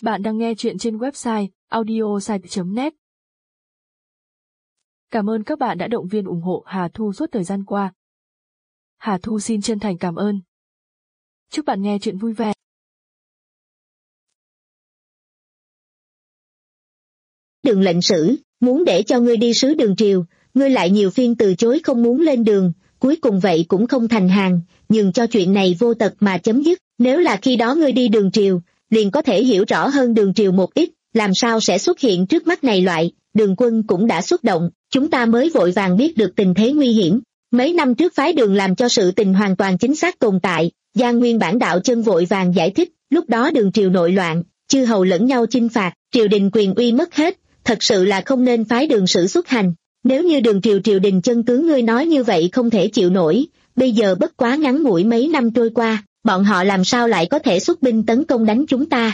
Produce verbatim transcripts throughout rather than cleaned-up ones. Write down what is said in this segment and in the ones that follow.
Bạn đang nghe chuyện trên website audiosite chấm net. Cảm ơn các bạn đã động viên ủng hộ Hà Thu suốt thời gian qua. Hà Thu xin chân thành cảm ơn. Chúc bạn nghe chuyện vui vẻ. Đường lệnh sử, muốn để cho ngươi đi sứ đường triều, ngươi lại nhiều phiên từ chối không muốn lên đường, cuối cùng vậy cũng không thành hàng, nhường cho chuyện này vô tật mà chấm dứt. Nếu là khi đó ngươi đi đường triều, liền có thể hiểu rõ hơn đường triều một ít, làm sao sẽ xuất hiện trước mắt này loại. Đường quân cũng đã xuất động, chúng ta mới vội vàng biết được tình thế nguy hiểm. Mấy năm trước phái Đường làm cho sự tình hoàn toàn chính xác tồn tại, Giang Nguyên Bản Đạo Chân vội vàng giải thích, lúc đó đường triều nội loạn, chư hầu lẫn nhau chinh phạt, triều đình quyền uy mất hết, thật sự là không nên phái Đường sử xuất hành. Nếu như đường triều triều đình chân tướng ngươi nói như vậy không thể chịu nổi, bây giờ bất quá ngắn ngủi mấy năm trôi qua, bọn họ làm sao lại có thể xuất binh tấn công đánh chúng ta.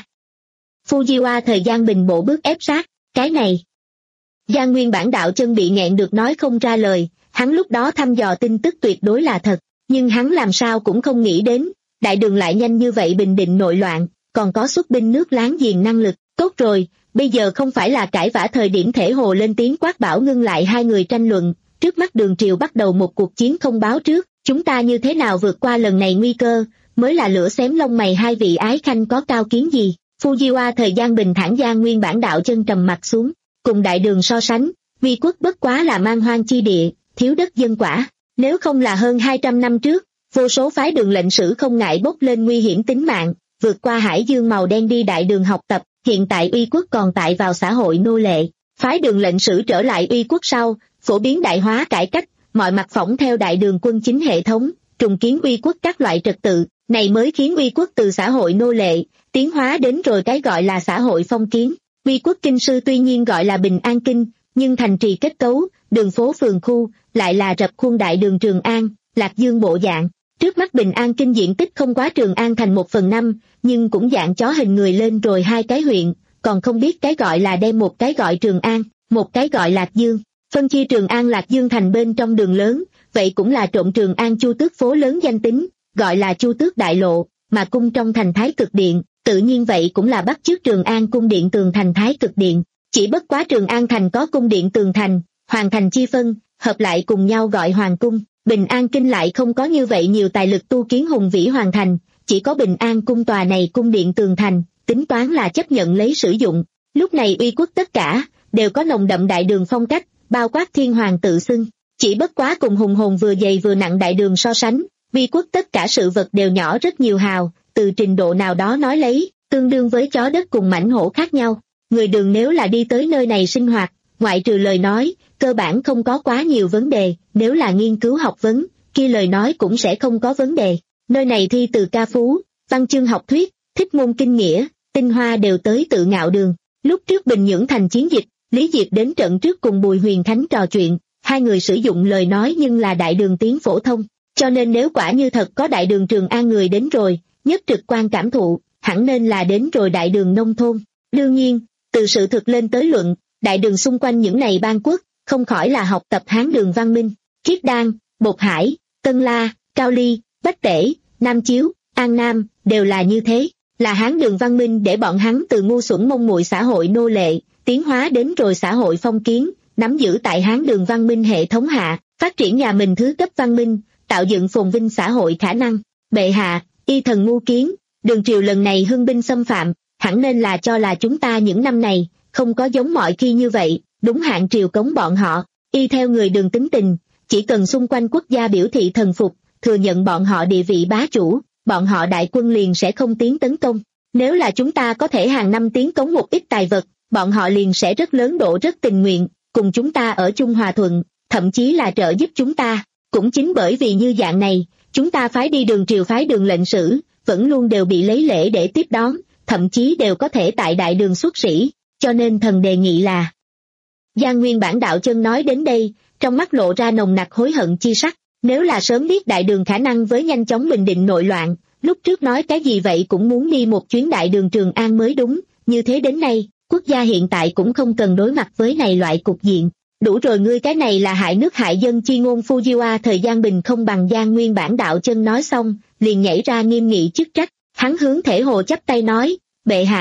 Fujiwa thời gian bình bộ bước ép sát, cái này. Giang Nguyên Bản Đạo Chân bị nghẹn được nói không ra lời, hắn lúc đó thăm dò tin tức tuyệt đối là thật, nhưng hắn làm sao cũng không nghĩ đến, đại đường lại nhanh như vậy bình định nội loạn, còn có xuất binh nước láng giềng năng lực. Tốt rồi, bây giờ không phải là cãi vã thời điểm. Thể Hồ lên tiếng quát bảo ngưng lại hai người tranh luận, trước mắt đường triều bắt đầu một cuộc chiến không báo trước, chúng ta như thế nào vượt qua lần này nguy cơ, mới là lửa xém lông mày. Hai vị ái khanh có cao kiến gì? Fujiwa thời gian bình thản. Giang Nguyên Bản Đạo Chân trầm mặt xuống, cùng đại đường so sánh, vi quốc bất quá là man hoang chi địa, thiếu đất dân quả. Nếu không là hơn hai trăm năm trước, vô số phái Đường lệnh sử không ngại bốc lên nguy hiểm tính mạng, vượt qua hải dương màu đen đi đại đường học tập, hiện tại uy quốc còn tại vào xã hội nô lệ. Phái Đường lệnh sử trở lại uy quốc sau, phổ biến đại hóa cải cách, mọi mặt phỏng theo đại đường quân chính hệ thống, trùng kiến uy quốc các loại trật tự, này mới khiến uy quốc từ xã hội nô lệ, tiến hóa đến rồi cái gọi là xã hội phong kiến. Uy quốc kinh sư tuy nhiên gọi là Bình An Kinh, nhưng thành trì kết cấu, đường phố phường khu, lại là rập khuôn đại đường Trường An, Lạc Dương bộ dạng. Trước mắt Bình An Kinh diện tích không quá Trường An thành một phần năm, nhưng cũng dạng chó hình người lên rồi hai cái huyện, còn không biết cái gọi là đem một cái gọi Trường An, một cái gọi Lạc Dương. Phân chia Trường An Lạc Dương thành bên trong đường lớn, vậy cũng là trộn Trường An Chu Tước phố lớn danh tính, gọi là Chu Tước Đại Lộ, mà cung trong thành Thái Cực Điện, tự nhiên vậy cũng là bắt chước Trường An cung điện tường thành Thái Cực Điện. Chỉ bất quá Trường An thành có cung điện tường thành, hoàng thành chi phân, hợp lại cùng nhau gọi hoàng cung. Bình An Kinh lại không có như vậy nhiều tài lực tu kiến hùng vĩ hoàng thành, chỉ có Bình An cung tòa này cung điện tường thành, tính toán là chấp nhận lấy sử dụng. Lúc này uy quốc tất cả, đều có nồng đậm đại đường phong cách, bao quát thiên hoàng tự xưng. Chỉ bất quá cùng hùng hồn vừa dày vừa nặng đại đường so sánh, uy quốc tất cả sự vật đều nhỏ rất nhiều hào, từ trình độ nào đó nói lấy, tương đương với chó đất cùng mãnh hổ khác nhau. Người đường nếu là đi tới nơi này sinh hoạt, ngoại trừ lời nói, cơ bản không có quá nhiều vấn đề, nếu là nghiên cứu học vấn, kia lời nói cũng sẽ không có vấn đề. Nơi này thi từ ca phú, văn chương học thuyết, thích môn kinh nghĩa, tinh hoa đều tới Tự Ngạo Đường. Lúc trước Bình Nhưỡng thành chiến dịch, Lý Diệp đến trận trước cùng Bùi Huyền Khánh trò chuyện, hai người sử dụng lời nói nhưng là đại đường tiếng phổ thông, cho nên nếu quả như thật có đại đường Trường An người đến rồi, nhất trực quan cảm thụ, hẳn nên là đến rồi đại đường nông thôn. Đương nhiên, từ sự thực lên tới luận, đại đường xung quanh những này bang quốc, không khỏi là học tập Hán đường văn minh. Khiết Đan, Bột Hải, Tân La, Cao Ly, Bách Tể, Nam Chiếu, An Nam, đều là như thế, là Hán đường văn minh để bọn hắn từ ngu xuẩn mông muội xã hội nô lệ, tiến hóa đến rồi xã hội phong kiến, nắm giữ tại Hán đường văn minh hệ thống hạ, phát triển nhà mình thứ cấp văn minh, tạo dựng phồn vinh xã hội khả năng. Bệ hạ, y thần ngu kiến, đường triều lần này hưng binh xâm phạm, hẳn nên là cho là chúng ta những năm này, không có giống mọi khi như vậy, đúng hạn triều cống bọn họ. Y theo người đường tính tình, chỉ cần xung quanh quốc gia biểu thị thần phục, thừa nhận bọn họ địa vị bá chủ, bọn họ đại quân liền sẽ không tiến tấn công. Nếu là chúng ta có thể hàng năm tiến cống một ít tài vật, bọn họ liền sẽ rất lớn độ rất tình nguyện, cùng chúng ta ở chung hòa thuận, thậm chí là trợ giúp chúng ta. Cũng chính bởi vì như dạng này, chúng ta phái đi đường triều phái Đường lệnh sử, vẫn luôn đều bị lấy lễ để tiếp đón, thậm chí đều có thể tại đại đường xuất sĩ, cho nên thần đề nghị là. Giang Nguyên Bản Đạo Chân nói đến đây, trong mắt lộ ra nồng nặc hối hận chi sắc, nếu là sớm biết đại đường khả năng với nhanh chóng bình định nội loạn, lúc trước nói cái gì vậy cũng muốn đi một chuyến đại đường Trường An mới đúng, như thế đến nay, quốc gia hiện tại cũng không cần đối mặt với này loại cục diện. Đủ rồi, ngươi cái này là hại nước hại dân chi ngôn. Fujiwa thời gian bình không bằng. Giang Nguyên Bản Đạo Chân nói xong, liền nhảy ra nghiêm nghị chức trách, hắn hướng Thể Hồ chắp tay nói, bệ hạ,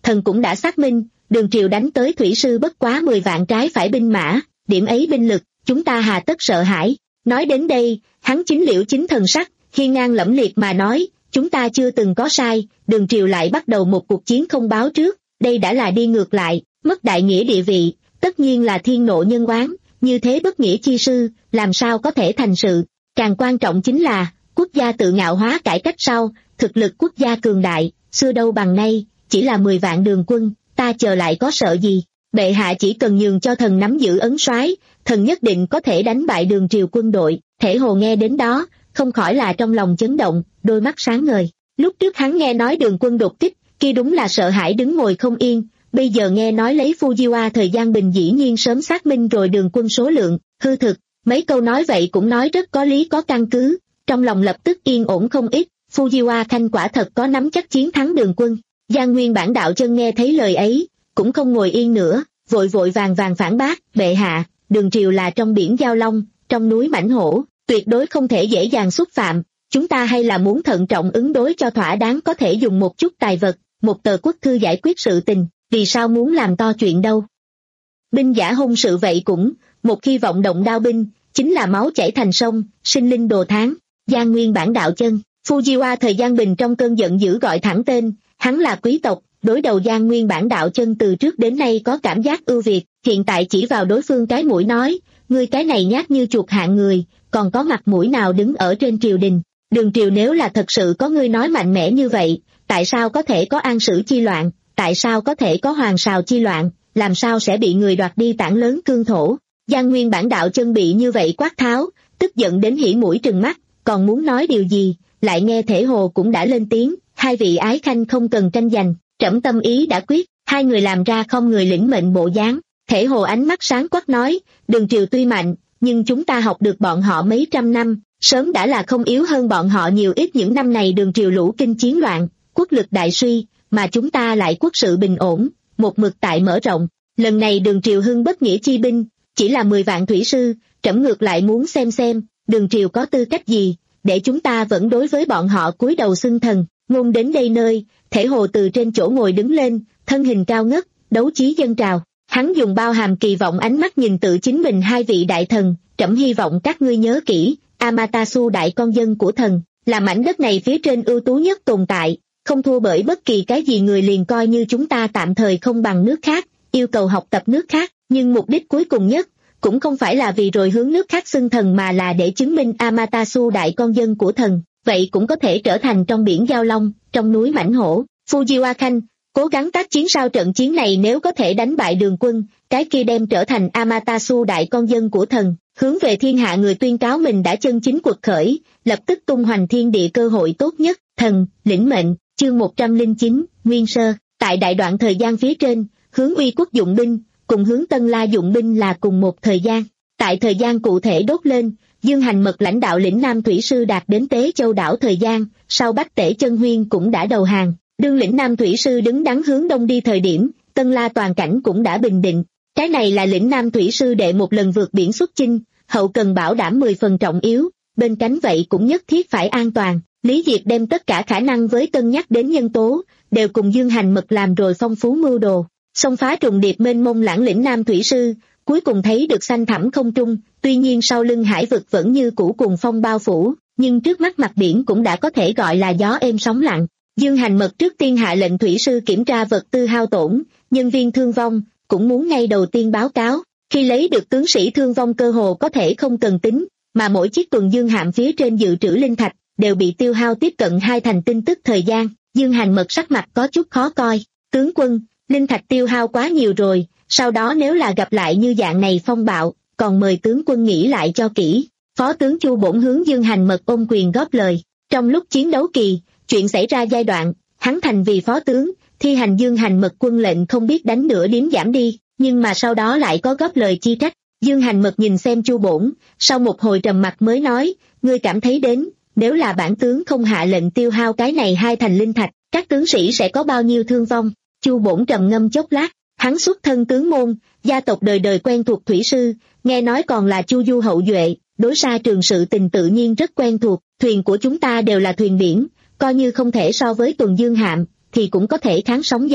thần cũng đã xác minh, Đường triều đánh tới thủy sư bất quá mười vạn trái phải binh mã, điểm ấy binh lực, chúng ta hà tất sợ hãi. Nói đến đây, hắn chính liễu chính thần sắc, hiên ngang lẫm liệt mà nói, chúng ta chưa từng có sai, Đường triều lại bắt đầu một cuộc chiến không báo trước, đây đã là đi ngược lại, mất đại nghĩa địa vị, tất nhiên là thiên nộ nhân oán, như thế bất nghĩa chi sư, làm sao có thể thành sự. Càng quan trọng chính là, quốc gia tự ngạo hóa cải cách sau, thực lực quốc gia cường đại, xưa đâu bằng nay, chỉ là mười vạn đường quân, ta chờ lại có sợ gì. Bệ hạ chỉ cần nhường cho thần nắm giữ ấn soái, thần nhất định có thể đánh bại Đường triều quân đội. Thể Hồ nghe đến đó, không khỏi là trong lòng chấn động, đôi mắt sáng ngời. Lúc trước hắn nghe nói Đường quân đột kích, kia đúng là sợ hãi đứng ngồi không yên, bây giờ nghe nói lấy Fujiwa thời gian bình dĩ nhiên sớm xác minh rồi Đường quân số lượng, hư thực, mấy câu nói vậy cũng nói rất có lý có căn cứ, trong lòng lập tức yên ổn không ít, Fujiwa Khanh quả thật có nắm chắc chiến thắng Đường quân. Giang Nguyên Bản đạo chân nghe thấy lời ấy, cũng không ngồi yên nữa, vội vội vàng vàng phản bác, bệ hạ, Đường triều là trong biển Giao Long, trong núi Mãnh Hổ, tuyệt đối không thể dễ dàng xúc phạm, chúng ta hay là muốn thận trọng ứng đối cho thỏa đáng, có thể dùng một chút tài vật, một tờ quốc thư giải quyết sự tình, vì sao muốn làm to chuyện đâu. Binh giả hung sự vậy cũng, một khi vọng động đao binh, chính là máu chảy thành sông, sinh linh đồ tháng. Giang Nguyên Bản đạo chân, Fujiwa thời gian bình trong cơn giận dữ gọi thẳng tên, hắn là quý tộc, đối đầu Giang Nguyên Bản đạo chân từ trước đến nay có cảm giác ưu việt, hiện tại chỉ vào đối phương cái mũi nói, ngươi cái này nhát như chuột hạng người, còn có mặt mũi nào đứng ở trên triều đình. Đường triều nếu là thật sự có ngươi nói mạnh mẽ như vậy, tại sao có thể có an sử chi loạn, tại sao có thể có hoàng sào chi loạn, làm sao sẽ bị người đoạt đi tảng lớn cương thổ. Giang Nguyên Bản đạo chân bị như vậy quát tháo, tức giận đến hỉ mũi trừng mắt, còn muốn nói điều gì, lại nghe Thể Hồ cũng đã lên tiếng, hai vị ái khanh không cần tranh giành, trẫm tâm ý đã quyết. Hai người làm ra không người lĩnh mệnh bộ dáng. Thể Hồ ánh mắt sáng quắc nói, Đường triều tuy mạnh, nhưng chúng ta học được bọn họ mấy trăm năm, sớm đã là không yếu hơn bọn họ nhiều ít. Những năm này Đường triều lũ kinh chiến loạn, quốc lực đại suy, mà chúng ta lại quốc sự bình ổn, một mực tại mở rộng. Lần này Đường triều hưng bất nghĩa chi binh, chỉ là mười vạn thủy sư, trẫm ngược lại muốn xem xem, Đường triều có tư cách gì, để chúng ta vẫn đối với bọn họ cúi đầu xưng thần. Ngôn đến đây nơi, Thể Hồ từ trên chỗ ngồi đứng lên, thân hình cao ngất, đấu chí dâng trào. Hắn dùng bao hàm kỳ vọng ánh mắt nhìn tự chính mình hai vị đại thần, trẫm hy vọng các ngươi nhớ kỹ, Amaterasu đại con dân của thần, là mảnh đất này phía trên ưu tú nhất tồn tại, không thua bởi bất kỳ cái gì. Người liền coi như chúng ta tạm thời không bằng nước khác, yêu cầu học tập nước khác, nhưng mục đích cuối cùng nhất, cũng không phải là vì rồi hướng nước khác xưng thần mà là để chứng minh Amaterasu đại con dân của thần, vậy cũng có thể trở thành trong biển Giao Long, trong núi Mãnh Hổ. Fujiwa Khanh, cố gắng tác chiến sau trận chiến này, nếu có thể đánh bại Đường quân, cái kia đem trở thành Amaterasu đại con dân của thần, hướng về thiên hạ người tuyên cáo mình đã chân chính quật khởi, lập tức tung hoành thiên địa cơ hội tốt nhất. Thần, lĩnh mệnh. Chương một trăm lẻ chín, Nguyên Sơ. Tại đại đoạn thời gian phía trên, hướng Uy quốc dụng binh, cùng hướng Tân La dụng binh là cùng một thời gian. Tại thời gian cụ thể đốt lên, Dương Hành Mật lãnh đạo lĩnh Nam thủy sư đạt đến Tế Châu đảo thời gian, sau Bách Tể Chân Huyên cũng đã đầu hàng. Đương lĩnh Nam thủy sư đứng đắn hướng đông đi thời điểm, Tân La toàn cảnh cũng đã bình định. Cái này là lĩnh Nam thủy sư đệ một lần vượt biển xuất chinh, hậu cần bảo đảm mười phần trọng yếu, bên cánh vậy cũng nhất thiết phải an toàn. Lý Diệp đem tất cả khả năng với cân nhắc đến nhân tố, đều cùng Dương Hành Mật làm rồi phong phú mưu đồ. Xông phá trùng điệp mênh mông lãng lĩnh Nam thủy sư, cuối cùng thấy được xanh thẳm không trung, tuy nhiên sau lưng hải vực vẫn như cũ cùng phong bao phủ, nhưng trước mắt mặt biển cũng đã có thể gọi là gió êm sóng lặng. Dương Hành Mật trước tiên hạ lệnh thủy sư kiểm tra vật tư hao tổn, nhân viên thương vong, cũng muốn ngay đầu tiên báo cáo. Khi lấy được tướng sĩ thương vong cơ hồ có thể không cần tính, mà mỗi chiếc tuần dương hạm phía trên dự trữ linh thạch đều bị tiêu hao tiếp cận hai thành tin tức thời gian. Dương Hành Mật sắc mặt có chút khó coi, tướng quân, linh thạch tiêu hao quá nhiều rồi, sau đó nếu là gặp lại như dạng này phong bạo, còn mời tướng quân nghĩ lại cho kỹ. Phó tướng Chu Bổn hướng Dương Hành Mật ôm quyền góp lời. Trong lúc chiến đấu kỳ, chuyện xảy ra giai đoạn, hắn thành vì phó tướng, thi hành Dương Hành Mật quân lệnh không biết đánh nửa điếm giảm đi, nhưng mà sau đó lại có góp lời chi trách. Dương Hành Mật nhìn xem Chu Bổn, sau một hồi trầm mặc mới nói, ngươi cảm thấy đến, nếu là bản tướng không hạ lệnh tiêu hao cái này hai thành linh thạch, các tướng sĩ sẽ có bao nhiêu thương vong? Chu Bổn trầm ngâm chốc lát, hắn xuất thân tướng môn, gia tộc đời đời quen thuộc thủy sư, nghe nói còn là Chu Du hậu duệ, đối xa trường sự tình tự nhiên rất quen thuộc. Thuyền của chúng ta đều là thuyền biển, coi như không thể so với tuần dương hạm, thì cũng có thể kháng sóng gió,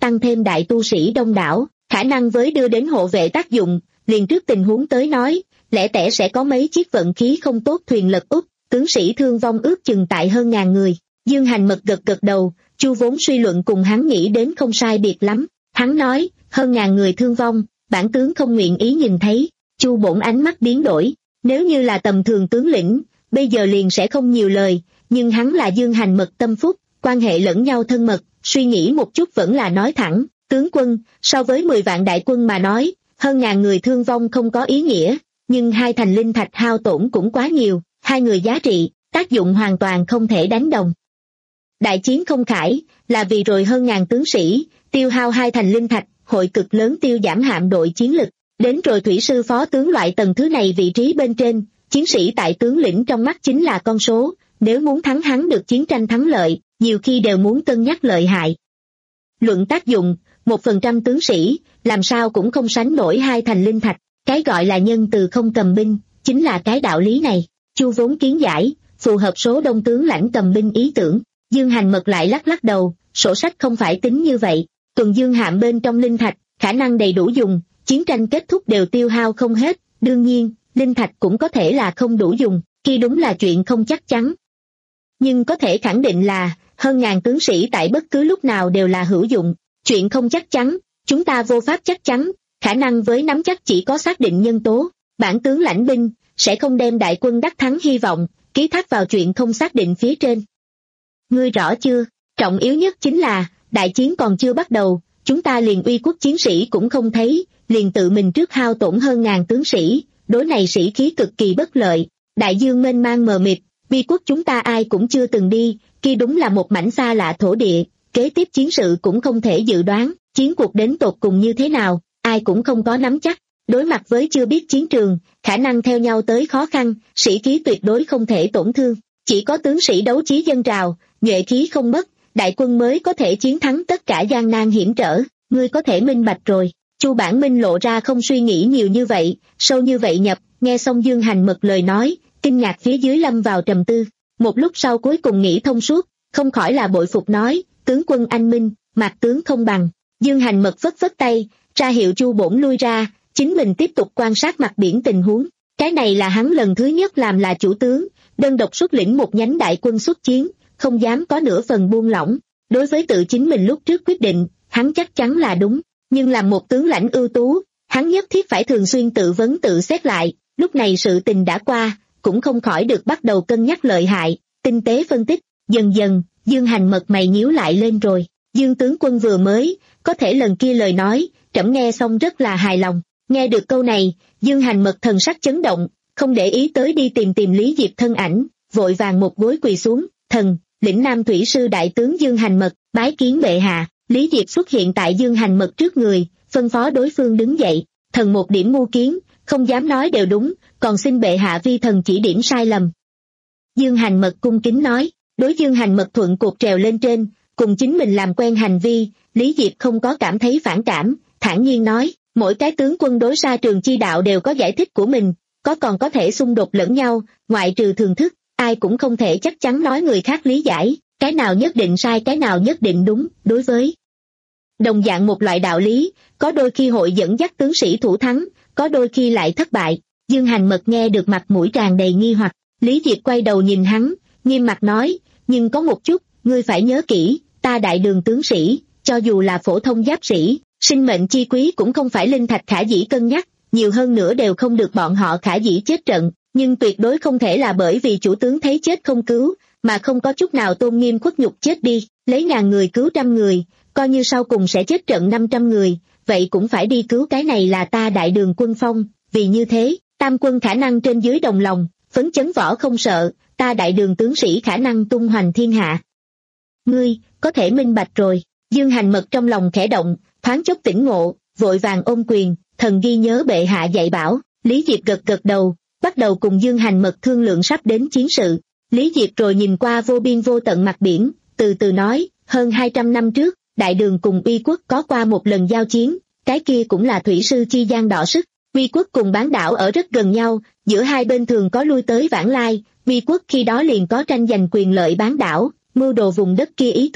tăng thêm đại tu sĩ đông đảo, khả năng với đưa đến hộ vệ tác dụng, liền trước tình huống tới nói, lẽ tẻ sẽ có mấy chiếc vận khí không tốt thuyền lật úp, tướng sĩ thương vong ước chừng tại hơn ngàn người. Dương Hành Mật gật gật đầu, Chu vốn suy luận cùng hắn nghĩ đến không sai biệt lắm, hắn nói, hơn ngàn người thương vong, bản tướng không nguyện ý nhìn thấy. Chu bổn ánh mắt biến đổi, nếu như là tầm thường tướng lĩnh, bây giờ liền sẽ không nhiều lời, nhưng hắn là Dương Hành Mật tâm phúc, quan hệ lẫn nhau thân mật, suy nghĩ một chút vẫn là nói thẳng, tướng quân, so với mười vạn đại quân mà nói, hơn ngàn người thương vong không có ý nghĩa, nhưng hai thành linh thạch hao tổn cũng quá nhiều, hai người giá trị, tác dụng hoàn toàn không thể đánh đồng. Đại chiến không khải, là vì rồi hơn ngàn tướng sĩ, tiêu hao hai thành linh thạch, hội cực lớn tiêu giảm hạm đội chiến lực, đến rồi thủy sư phó tướng loại tầng thứ này vị trí bên trên, chiến sĩ tại tướng lĩnh trong mắt chính là con số, nếu muốn thắng hắn được chiến tranh thắng lợi, nhiều khi đều muốn cân nhắc lợi hại. Luận tác dụng, một phần trăm tướng sĩ, làm sao cũng không sánh nổi hai thành linh thạch, cái gọi là nhân từ không cầm binh, chính là cái đạo lý này. Chu vốn kiến giải, phù hợp số đông tướng lãnh cầm binh ý tưởng. Dương Hành Mật lại lắc lắc đầu, sổ sách không phải tính như vậy, tuần dương hạm bên trong linh thạch, khả năng đầy đủ dùng, chiến tranh kết thúc đều tiêu hao không hết, đương nhiên, linh thạch cũng có thể là không đủ dùng, khi đúng là chuyện không chắc chắn. Nhưng có thể khẳng định là, hơn ngàn tướng sĩ tại bất cứ lúc nào đều là hữu dụng, chuyện không chắc chắn, chúng ta vô pháp chắc chắn, khả năng với nắm chắc chỉ có xác định nhân tố, bản tướng lãnh binh, sẽ không đem đại quân đắc thắng hy vọng, ký thác vào chuyện không xác định phía trên. Ngươi rõ chưa, trọng yếu nhất chính là, đại chiến còn chưa bắt đầu, chúng ta liền uy quốc chiến sĩ cũng không thấy, liền tự mình trước hao tổn hơn ngàn tướng sĩ, đối này sĩ khí cực kỳ bất lợi, đại dương mênh mang mờ mịt, uy quốc chúng ta ai cũng chưa từng đi, kia đúng là một mảnh xa lạ thổ địa, kế tiếp chiến sự cũng không thể dự đoán, chiến cuộc đến tột cùng như thế nào, ai cũng không có nắm chắc, đối mặt với chưa biết chiến trường, khả năng theo nhau tới khó khăn, sĩ khí tuyệt đối không thể tổn thương, chỉ có tướng sĩ đấu chí dân trào, nhuệ khí không mất, đại quân mới có thể chiến thắng tất cả gian nan hiểm trở, ngươi có thể minh bạch rồi. Chu Bản Minh lộ ra không suy nghĩ nhiều như vậy, sâu như vậy nhập, nghe xong Dương Hành Mật lời nói, kinh ngạc phía dưới lâm vào trầm tư, một lúc sau cuối cùng nghĩ thông suốt, không khỏi là bội phục nói, tướng quân anh minh, mạc tướng không bằng. Dương Hành Mật phất phất tay, ra hiệu Chu bổn lui ra, chính mình tiếp tục quan sát mặt biển tình huống, cái này là hắn lần thứ nhất làm là chủ tướng, đơn độc xuất lĩnh một nhánh đại quân xuất chiến, không dám có nửa phần buông lỏng, đối với tự chính mình lúc trước quyết định, hắn chắc chắn là đúng, nhưng làm một tướng lãnh ưu tú, hắn nhất thiết phải thường xuyên tự vấn tự xét lại, lúc này sự tình đã qua, cũng không khỏi được bắt đầu cân nhắc lợi hại, tinh tế phân tích, dần dần, Dương Hành Mật mày nhíu lại lên rồi, Dương tướng quân vừa mới, có thể lần kia lời nói, trẫm nghe xong rất là hài lòng, nghe được câu này, Dương Hành Mật thần sắc chấn động, không để ý tới đi tìm tìm Lý Diệp thân ảnh, vội vàng một gối quỳ xuống, thần, lĩnh Nam thủy sư đại tướng Dương Hành Mật, bái kiến bệ hạ. Lý Diệp xuất hiện tại Dương Hành Mật trước người, phân phó đối phương đứng dậy, thần một điểm ngu kiến, không dám nói đều đúng, còn xin bệ hạ vi thần chỉ điểm sai lầm. Dương Hành Mật cung kính nói, đối Dương Hành Mật thuận cột trèo lên trên, cùng chính mình làm quen hành vi, Lý Diệp không có cảm thấy phản cảm, thản nhiên nói, mỗi cái tướng quân đối xa trường chi đạo đều có giải thích của mình, có còn có thể xung đột lẫn nhau, ngoại trừ thường thức, ai cũng không thể chắc chắn nói người khác lý giải, cái nào nhất định sai cái nào nhất định đúng, đối với đồng dạng một loại đạo lý, có đôi khi hội dẫn dắt tướng sĩ thủ thắng, có đôi khi lại thất bại. Dương Hành Mật nghe được mặt mũi tràn đầy nghi hoặc, Lý Diệp quay đầu nhìn hắn, nghiêm mặt nói, nhưng có một chút, ngươi phải nhớ kỹ, ta đại đường tướng sĩ, cho dù là phổ thông giáp sĩ, sinh mệnh chi quý cũng không phải linh thạch khả dĩ cân nhắc, nhiều hơn nữa đều không được bọn họ khả dĩ chết trận, nhưng tuyệt đối không thể là bởi vì chủ tướng thấy chết không cứu, mà không có chút nào tôn nghiêm khuất nhục chết đi, lấy ngàn người cứu trăm người, coi như sau cùng sẽ chết trận năm trăm người, vậy cũng phải đi cứu, cái này là ta đại đường quân phong, vì như thế, tam quân khả năng trên dưới đồng lòng, phấn chấn võ không sợ, ta đại đường tướng sĩ khả năng tung hoành thiên hạ. Ngươi, có thể minh bạch rồi, Dương Hành Mật trong lòng khẽ động, thoáng chốc tỉnh ngộ, vội vàng ôm quyền, thần ghi nhớ bệ hạ dạy bảo, Lý Diệp gật gật đầu, bắt đầu cùng Dương Hành Mật thương lượng sắp đến chiến sự. Lý Diệp rồi nhìn qua vô biên vô tận mặt biển, từ từ nói, hơn hai trăm năm trước, đại đường cùng Uy quốc có qua một lần giao chiến, cái kia cũng là thủy sư chi gian đọ sức, Uy quốc cùng bán đảo ở rất gần nhau, giữa hai bên thường có lui tới vãng lai, Uy quốc khi đó liền có tranh giành quyền lợi bán đảo, mưu đồ vùng đất kia ý tưởng,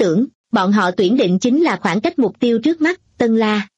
Bọn họ tuyển định chính là khoảng cách mục tiêu trước mắt, Tân La.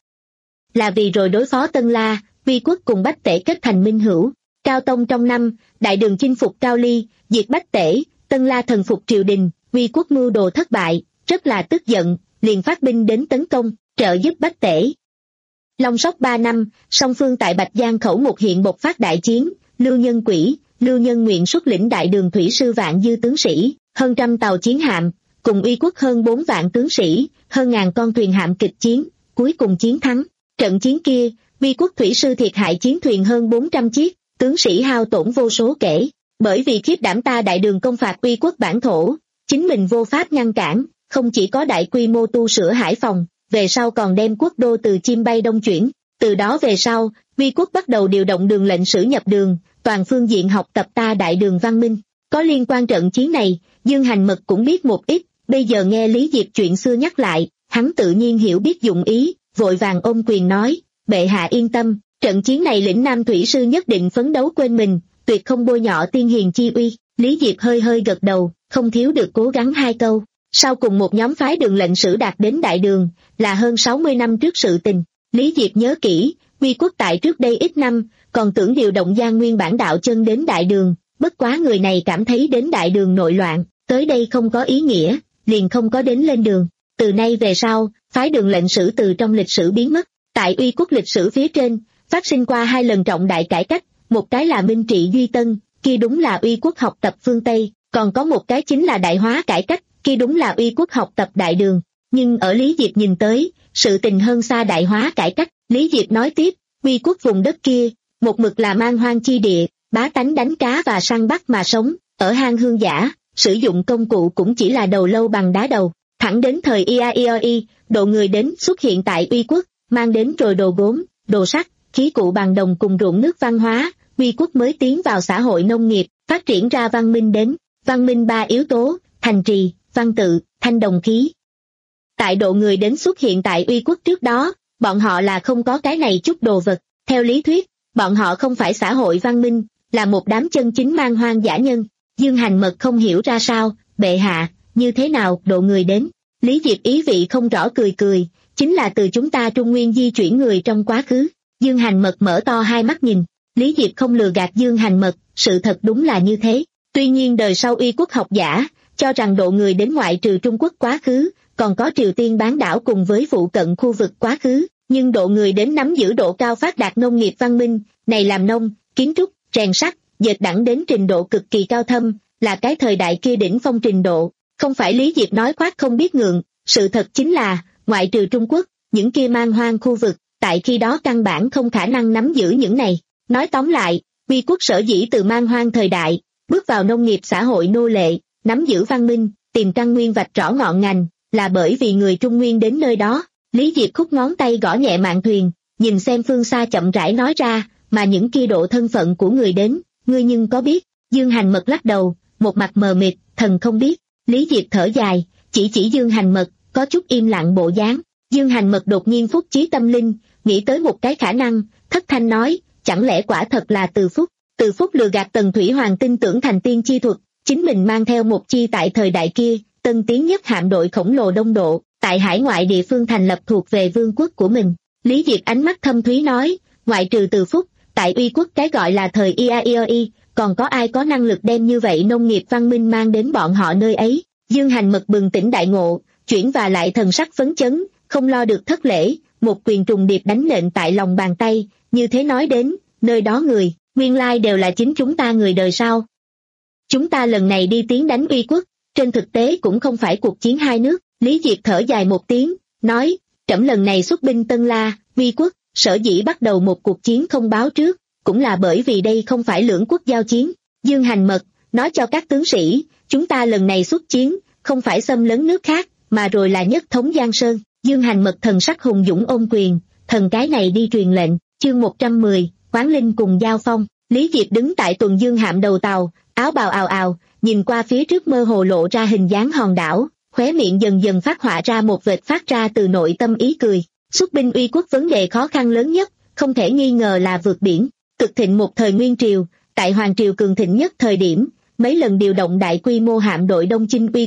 Là vì rồi đối phó Tân La, Uy Quốc cùng Bách Tể kết thành minh hữu. Cao Tông trong năm, đại đường chinh phục Cao Ly, diệt Bách Tể, Tân La thần phục triều đình, Uy Quốc mưu đồ thất bại, rất là tức giận, liền phát binh đến tấn công, trợ giúp Bách Tể. Long Sóc ba năm, song phương tại Bạch Giang khẩu một hiện bộc phát đại chiến, Lưu Nhân Quỷ, Lưu Nhân Nguyện xuất lĩnh đại đường thủy sư vạn dư tướng sĩ, hơn trăm tàu chiến hạm, cùng Uy Quốc hơn bốn vạn tướng sĩ, hơn ngàn con thuyền hạm kịch chiến, cuối cùng chiến thắng. Trận chiến kia, Uy Quốc thủy sư thiệt hại chiến thuyền hơn bốn trăm chiếc, tướng sĩ hao tổn vô số kể, bởi vì khiếp đảm ta đại đường công phạt Uy Quốc bản thổ, chính mình vô pháp ngăn cản, không chỉ có đại quy mô tu sửa hải phòng, về sau còn đem quốc đô từ Chim Bay Đông chuyển. Từ đó về sau, Uy Quốc bắt đầu điều động đường lệnh sử nhập đường, toàn phương diện học tập ta đại đường văn minh. Có liên quan trận chiến này, Dương Hành Mật cũng biết một ít, bây giờ nghe Lý Diệp chuyện xưa nhắc lại, hắn tự nhiên hiểu biết dụng ý, vội vàng ôm quyền nói, bệ hạ yên tâm, trận chiến này lĩnh nam thủy sư nhất định phấn đấu quên mình, tuyệt không bôi nhọ tiên hiền chi uy. Lý Diệp hơi hơi gật đầu, không thiếu được cố gắng hai câu. Sau cùng một nhóm phái đường lệnh sử đạt đến đại đường, là hơn sáu mươi năm trước sự tình. Lý Diệp nhớ kỹ, Uy Quốc tại trước đây ít năm, còn tưởng điều động Giang Nguyên bản đạo chân đến đại đường, bất quá người này cảm thấy đến đại đường nội loạn, tới đây không có ý nghĩa, liền không có đến lên đường. Từ nay về sau, phái đường lệnh sử từ trong lịch sử biến mất. Tại Uy Quốc lịch sử phía trên, phát sinh qua hai lần trọng đại cải cách, một cái là Minh trị Duy Tân, kia đúng là Uy Quốc học tập phương Tây, còn có một cái chính là Đại Hóa cải cách, kia đúng là Uy Quốc học tập đại đường. Nhưng ở Lý Diệp nhìn tới, sự tình hơn xa Đại Hóa cải cách. Lý Diệp nói tiếp, Uy Quốc vùng đất kia, một mực là man hoang chi địa, bá tánh đánh cá và săn bắt mà sống, ở hang hương giả, sử dụng công cụ cũng chỉ là đầu lâu bằng đá đầu. Thẳng đến thời i a i o i, độ người đến xuất hiện tại Uy Quốc, mang đến rồi đồ gốm, đồ sắt, khí cụ bằng đồng cùng ruộng nước văn hóa, Uy Quốc mới tiến vào xã hội nông nghiệp, phát triển ra văn minh đến. Văn minh ba yếu tố, thành trì, văn tự, thanh đồng khí. Tại độ người đến xuất hiện tại Uy Quốc trước đó, bọn họ là không có cái này chút đồ vật. Theo lý thuyết, bọn họ không phải xã hội văn minh, là một đám chân chính man hoang dã nhân. Dương Hành Mật không hiểu ra sao, bệ hạ, như thế nào độ người đến. Lý Diệp ý vị không rõ cười cười, chính là từ chúng ta Trung Nguyên di chuyển người trong quá khứ. Dương Hành Mật mở to hai mắt nhìn, Lý Diệp không lừa gạt Dương Hành Mật, sự thật đúng là như thế. Tuy nhiên đời sau Uy Quốc học giả, cho rằng độ người đến ngoại trừ Trung Quốc quá khứ, còn có Triều Tiên bán đảo cùng với phụ cận khu vực quá khứ, nhưng độ người đến nắm giữ độ cao phát đạt nông nghiệp văn minh, này làm nông, kiến trúc, rèn sắt, dệt đẳng đến trình độ cực kỳ cao thâm, là cái thời đại kia đỉnh phong trình độ. Không phải Lý Diệp nói khoác không biết ngượng, sự thật chính là, ngoại trừ Trung Quốc, những kia man hoang khu vực, tại khi đó căn bản không khả năng nắm giữ những này. Nói tóm lại, Uy Quốc sở dĩ từ man hoang thời đại, bước vào nông nghiệp xã hội nô lệ, nắm giữ văn minh, tìm căn nguyên vạch rõ ngọn ngành, là bởi vì người Trung Nguyên đến nơi đó. Lý Diệp khúc ngón tay gõ nhẹ mạn thuyền, nhìn xem phương xa chậm rãi nói ra, mà những kia độ thân phận của người đến, ngươi nhưng có biết? Dương Hành Mật lắc đầu, một mặt mờ mịt, thần không biết. Lý Diệp thở dài, chỉ chỉ Dương Hành Mật, có chút im lặng bộ dáng. Dương Hành Mật đột nhiên phúc chí tâm linh, nghĩ tới một cái khả năng, thất thanh nói, chẳng lẽ quả thật là Từ Phúc? Từ Phúc lừa gạt Tần Thủy Hoàng tin tưởng thành tiên chi thuật, chính mình mang theo một chi tại thời đại kia, tân tiến nhất hạm đội khổng lồ đông độ, tại hải ngoại địa phương thành lập thuộc về vương quốc của mình. Lý Diệp ánh mắt thâm thúy nói, ngoại trừ Từ Phúc, tại Uy Quốc cái gọi là thời i a i o i, còn có ai có năng lực đem như vậy nông nghiệp văn minh mang đến bọn họ nơi ấy? Dương Hành Mật bừng tỉnh đại ngộ, chuyển và lại thần sắc phấn chấn, không lo được thất lễ, một quyền trùng điệp đánh nện tại lòng bàn tay, như thế nói đến, nơi đó người, nguyên lai đều là chính chúng ta người đời sau. Chúng ta lần này đi tiến đánh Uy Quốc, trên thực tế cũng không phải cuộc chiến hai nước. Lý Diệp thở dài một tiếng, nói, trẫm lần này xuất binh Tân La, Uy Quốc, sở dĩ bắt đầu một cuộc chiến không báo trước, cũng là bởi vì đây không phải lưỡng quốc giao chiến. Dương Hành Mật, nói cho các tướng sĩ, chúng ta lần này xuất chiến, không phải xâm lấn nước khác, mà rồi là nhất thống Giang Sơn. Dương Hành Mật thần sắc hùng dũng ôm quyền, thần cái này đi truyền lệnh. Chương một trăm mười, Quán Linh cùng Giao Phong. Lý Diệp đứng tại tuần dương hạm đầu tàu, áo bào ào ào, nhìn qua phía trước mơ hồ lộ ra hình dáng hòn đảo, khóe miệng dần dần phát họa ra một vệt phát ra từ nội tâm ý cười. Xuất binh Uy Quốc vấn đề khó khăn lớn nhất, không thể nghi ngờ là vượt biển. Cực thịnh một thời Nguyên Triều, tại Hoàng Triều cường thịnh nhất thời điểm, mấy lần điều động đại quy mô hạm đội đông chinh Uy Quốc,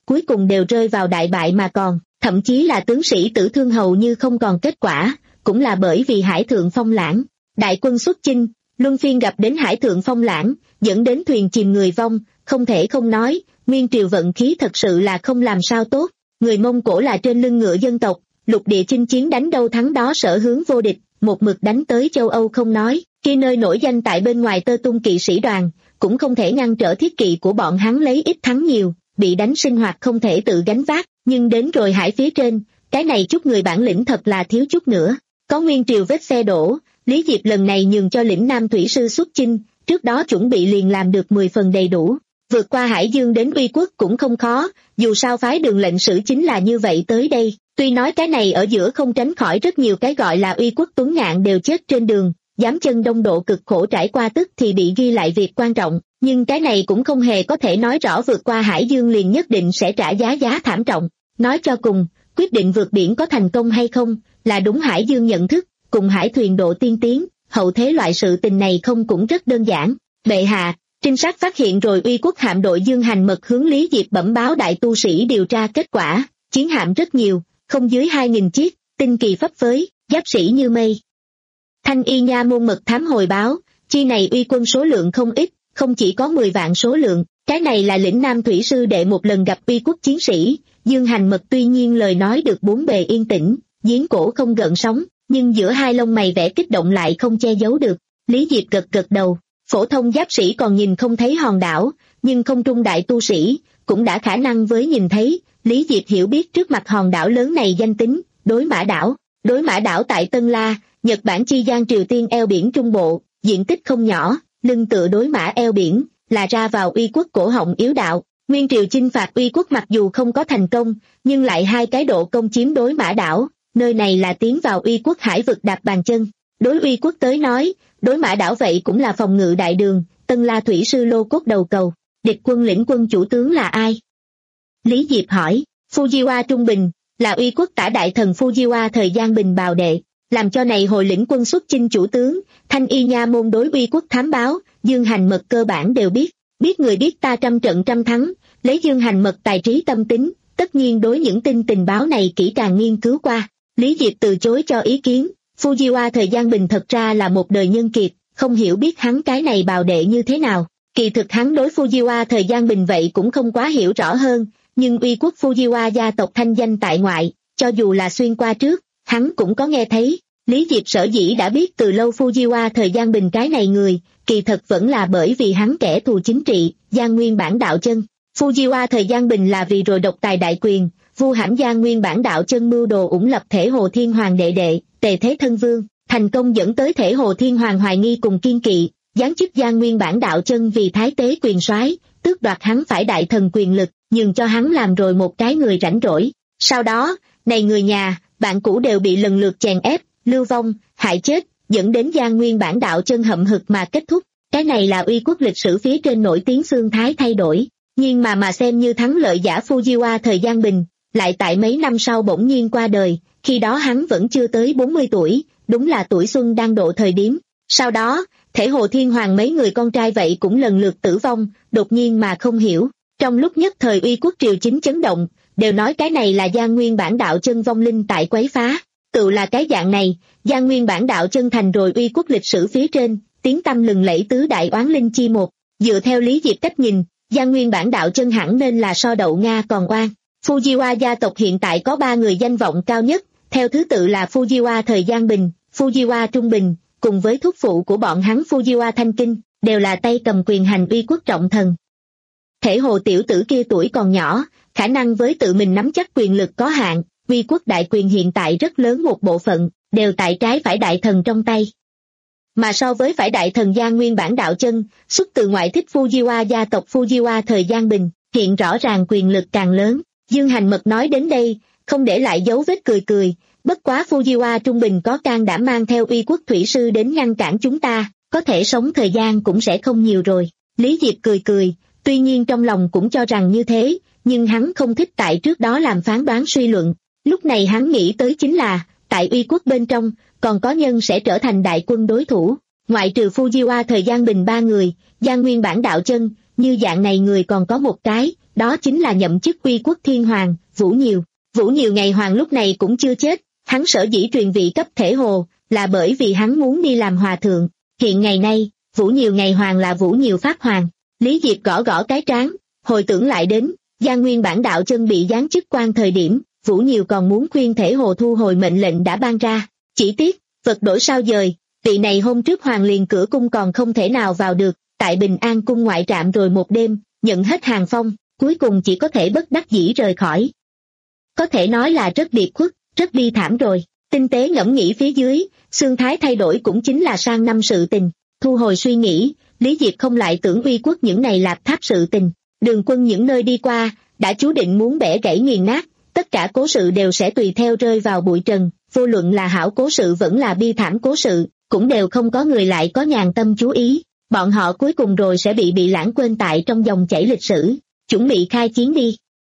cuối cùng đều rơi vào đại bại mà còn, thậm chí là tướng sĩ tử thương hầu như không còn kết quả, cũng là bởi vì Hải Thượng Phong Lãng. Đại quân xuất chinh, luân phiên gặp đến Hải Thượng Phong Lãng, dẫn đến thuyền chìm người vong, không thể không nói, Nguyên Triều vận khí thật sự là không làm sao tốt, người Mông Cổ là trên lưng ngựa dân tộc, lục địa chinh chiến đánh đâu thắng đó sở hướng vô địch, một mực đánh tới châu Âu không nói, khi nơi nổi danh tại bên ngoài Tơ Tung kỵ sĩ đoàn, cũng không thể ngăn trở thiết kỵ của bọn hắn lấy ít thắng nhiều, bị đánh sinh hoạt không thể tự gánh vác, nhưng đến rồi hải phía trên, cái này chút người bản lĩnh thật là thiếu chút nữa. Có Nguyên Triều vết xe đổ, Lý Diệp lần này nhường cho lĩnh Nam Thủy Sư xuất chinh, trước đó chuẩn bị liền làm được mười phần đầy đủ. Vượt qua Hải Dương đến Uy Quốc cũng không khó, dù sao phái Đường lệnh sử chính là như vậy tới đây, tuy nói cái này ở giữa không tránh khỏi rất nhiều cái gọi là Uy Quốc tuấn ngạn đều chết trên đường, dám chân đông độ cực khổ trải qua tức thì bị ghi lại việc quan trọng, nhưng cái này cũng không hề có thể nói rõ vượt qua Hải Dương liền nhất định sẽ trả giá giá thảm trọng. Nói cho cùng, quyết định vượt biển có thành công hay không, là đúng Hải Dương nhận thức, cùng hải thuyền độ tiên tiến, hậu thế loại sự tình này không cũng rất đơn giản. Bệ hạ, trinh sát phát hiện rồi Uy Quốc hạm đội Dương Hành mật hướng Lý Diệp bẩm báo đại tu sĩ điều tra kết quả, chiến hạm rất nhiều, không dưới hai nghìn chiếc, tinh kỳ phấp phới, giáp sĩ như mây. Thanh Y Nha môn mật thám hồi báo, chi này Uy quân số lượng không ít, không chỉ có mười vạn số lượng, cái này là lĩnh Nam Thủy Sư đệ một lần gặp Uy Quốc chiến sĩ. Dương Hành mật tuy nhiên lời nói được bốn bề yên tĩnh, giếng cổ không gợn sóng, nhưng giữa hai lông mày vẽ kích động lại không che giấu được. Lý Diệp gật gật đầu, phổ thông giáp sĩ còn nhìn không thấy hòn đảo, nhưng không trung đại tu sĩ, cũng đã khả năng với nhìn thấy. Lý Diệp hiểu biết trước mặt hòn đảo lớn này danh tính, Đối Mã Đảo. Đối Mã Đảo tại Tân La, Nhật Bản chi gian Triều Tiên eo biển Trung Bộ, diện tích không nhỏ, lưng tựa đối mã eo biển, là ra vào Uy Quốc cổ họng yếu đạo. Nguyên Triều chinh phạt Uy Quốc mặc dù không có thành công, nhưng lại hai cái độ công chiếm Đối Mã Đảo, nơi này là tiến vào Uy Quốc hải vực đạp bàn chân. Đối Uy Quốc tới nói, Đối Mã Đảo vậy cũng là phòng ngự đại đường, Tân La Thủy Sư lô cốt đầu cầu. Địch quân lĩnh quân chủ tướng là ai? Lý Diệp hỏi. Fujiwa Trung Bình, là Uy Quốc tả đại thần Fujiwa thời gian Bình bào đệ, làm cho này hồi lĩnh quân xuất chinh chủ tướng. Thanh Y Nha môn đối Uy Quốc thám báo, Dương Hành mật cơ bản đều biết, biết người biết ta trăm trận trăm thắng, lấy Dương Hành mật tài trí tâm tính, tất nhiên đối những tin tình báo này kỹ càng nghiên cứu qua. Lý Diệp từ chối cho ý kiến, Fujiwa thời gian Bình thật ra là một đời nhân kiệt, không hiểu biết hắn cái này bào đệ như thế nào. Kỳ thực hắn đối Fujiwa thời gian Bình vậy cũng không quá hiểu rõ hơn, nhưng Uy Quốc Fujiwa gia tộc thanh danh tại ngoại, cho dù là xuyên qua trước, hắn cũng có nghe thấy. Lý Diệp sở dĩ đã biết từ lâu Fujiwa thời gian Bình cái này người, kỳ thật vẫn là bởi vì hắn kẻ thù chính trị, Giang Nguyên Bản Đạo Chân. Fujiwa thời gian Bình là vì rồi độc tài đại quyền, vu hãm Giang Nguyên Bản Đạo Chân mưu đồ ủng lập Thể Hồ Thiên Hoàng đệ đệ, Tề Thế Thân Vương, thành công dẫn tới Thể Hồ Thiên Hoàng hoài nghi cùng kiên kỵ, giáng chức Giang Nguyên Bản Đạo Chân vì thái tế quyền soái, tước đoạt hắn phải đại thần quyền lực, nhường cho hắn làm rồi một cái người rảnh rỗi. Sau đó, này người nhà, bạn cũ đều bị lần lượt chèn ép, lưu vong, hại chết, dẫn đến Giang Nguyên Bản Đạo Chân hậm hực mà kết thúc. Cái này là Uy Quốc lịch sử phía trên nổi tiếng xương thái thay đổi, nhưng mà mà xem như thắng lợi giả Fujiwa thời gian Bình, lại tại mấy năm sau bỗng nhiên qua đời, khi đó hắn vẫn chưa tới bốn mươi tuổi, đúng là tuổi xuân đang độ thời điểm. Sau đó, Thể Hồ Thiên Hoàng mấy người con trai vậy cũng lần lượt tử vong, đột nhiên mà không hiểu. Trong lúc nhất thời Uy Quốc triều chính chấn động, đều nói cái này là Giang Nguyên Bản Đạo Chân vong linh tại quấy phá. Tự là cái dạng này, Giang Nguyên Bản Đạo Chân thành rồi Uy Quốc lịch sử phía trên, tiếng tăm lừng lẫy tứ đại oán linh chi một. Dựa theo Lý Diệp cách nhìn, Giang Nguyên Bản Đạo Chân hẳn nên là so đậu Nga còn oan. Fujiwa gia tộc hiện tại có ba người danh vọng cao nhất, theo thứ tự là Fujiwa thời gian Bình, Fujiwa Trung Bình, cùng với thúc phụ của bọn hắn Fujiwa Thanh Kinh, đều là tay cầm quyền hành Uy Quốc trọng thần. Thể Hồ tiểu tử kia tuổi còn nhỏ, khả năng với tự mình nắm chắc quyền lực có hạn, Uy Quốc đại quyền hiện tại rất lớn một bộ phận, đều tại trái phải đại thần trong tay. Mà so với phải đại thần Giang Nguyên Bản Đạo Chân, xuất từ ngoại thích Fujiwa gia tộc Fujiwa thời gian Bình, hiện rõ ràng quyền lực càng lớn. Dương Hành Mật nói đến đây, không để lại dấu vết cười cười, bất quá Fujiwa Trung Bình có can đảm mang theo Uy Quốc thủy sư đến ngăn cản chúng ta, có thể sống thời gian cũng sẽ không nhiều rồi. Lý Diệp cười cười, tuy nhiên trong lòng cũng cho rằng như thế, nhưng hắn không thích tại trước đó làm phán đoán suy luận. Lúc này hắn nghĩ tới chính là, tại Uy Quốc bên trong, còn có nhân sẽ trở thành đại quân đối thủ, ngoại trừ Fujiwa thời gian Bình ba người, Giang Nguyên Bản Đạo Chân, như dạng này người còn có một cái, đó chính là nhậm chức uy quốc thiên hoàng, Vũ Nhiều. Vũ Nhiều ngày hoàng lúc này cũng chưa chết, hắn sở dĩ truyền vị cấp Thể Hồ, là bởi vì hắn muốn đi làm hòa thượng. Hiện ngày nay, Vũ Nhiều ngày hoàng là Vũ Nhiều Pháp Hoàng. Lý Diệp gõ gõ cái trán, hồi tưởng lại đến, Giang Nguyên Bản đạo chân bị giáng chức quan thời điểm, Vũ Nhiều còn muốn khuyên Thể Hồ thu hồi mệnh lệnh đã ban ra. Chỉ tiếc, vật đổi sao dời, vị này hôm trước hoàng liền cửa cung còn không thể nào vào được, tại Bình An cung ngoại trạm rồi một đêm, nhận hết hàng phong, cuối cùng chỉ có thể bất đắc dĩ rời khỏi. Có thể nói là rất biệt khuất, rất bi thảm rồi. Tinh tế ngẫm nghĩ phía dưới, xương thái thay đổi cũng chính là sang năm sự tình. Thu hồi suy nghĩ, Lý Diệp không lại tưởng uy quốc những này lạp tháp sự tình. Đường quân những nơi đi qua, đã chú định muốn bẻ gãy nghiền nát, tất cả cố sự đều sẽ tùy theo rơi vào bụi trần, vô luận là hảo cố sự vẫn là bi thảm cố sự, cũng đều không có người lại có nhàn tâm chú ý. Bọn họ cuối cùng rồi sẽ bị bị lãng quên tại trong dòng chảy lịch sử. Chuẩn bị khai chiến đi.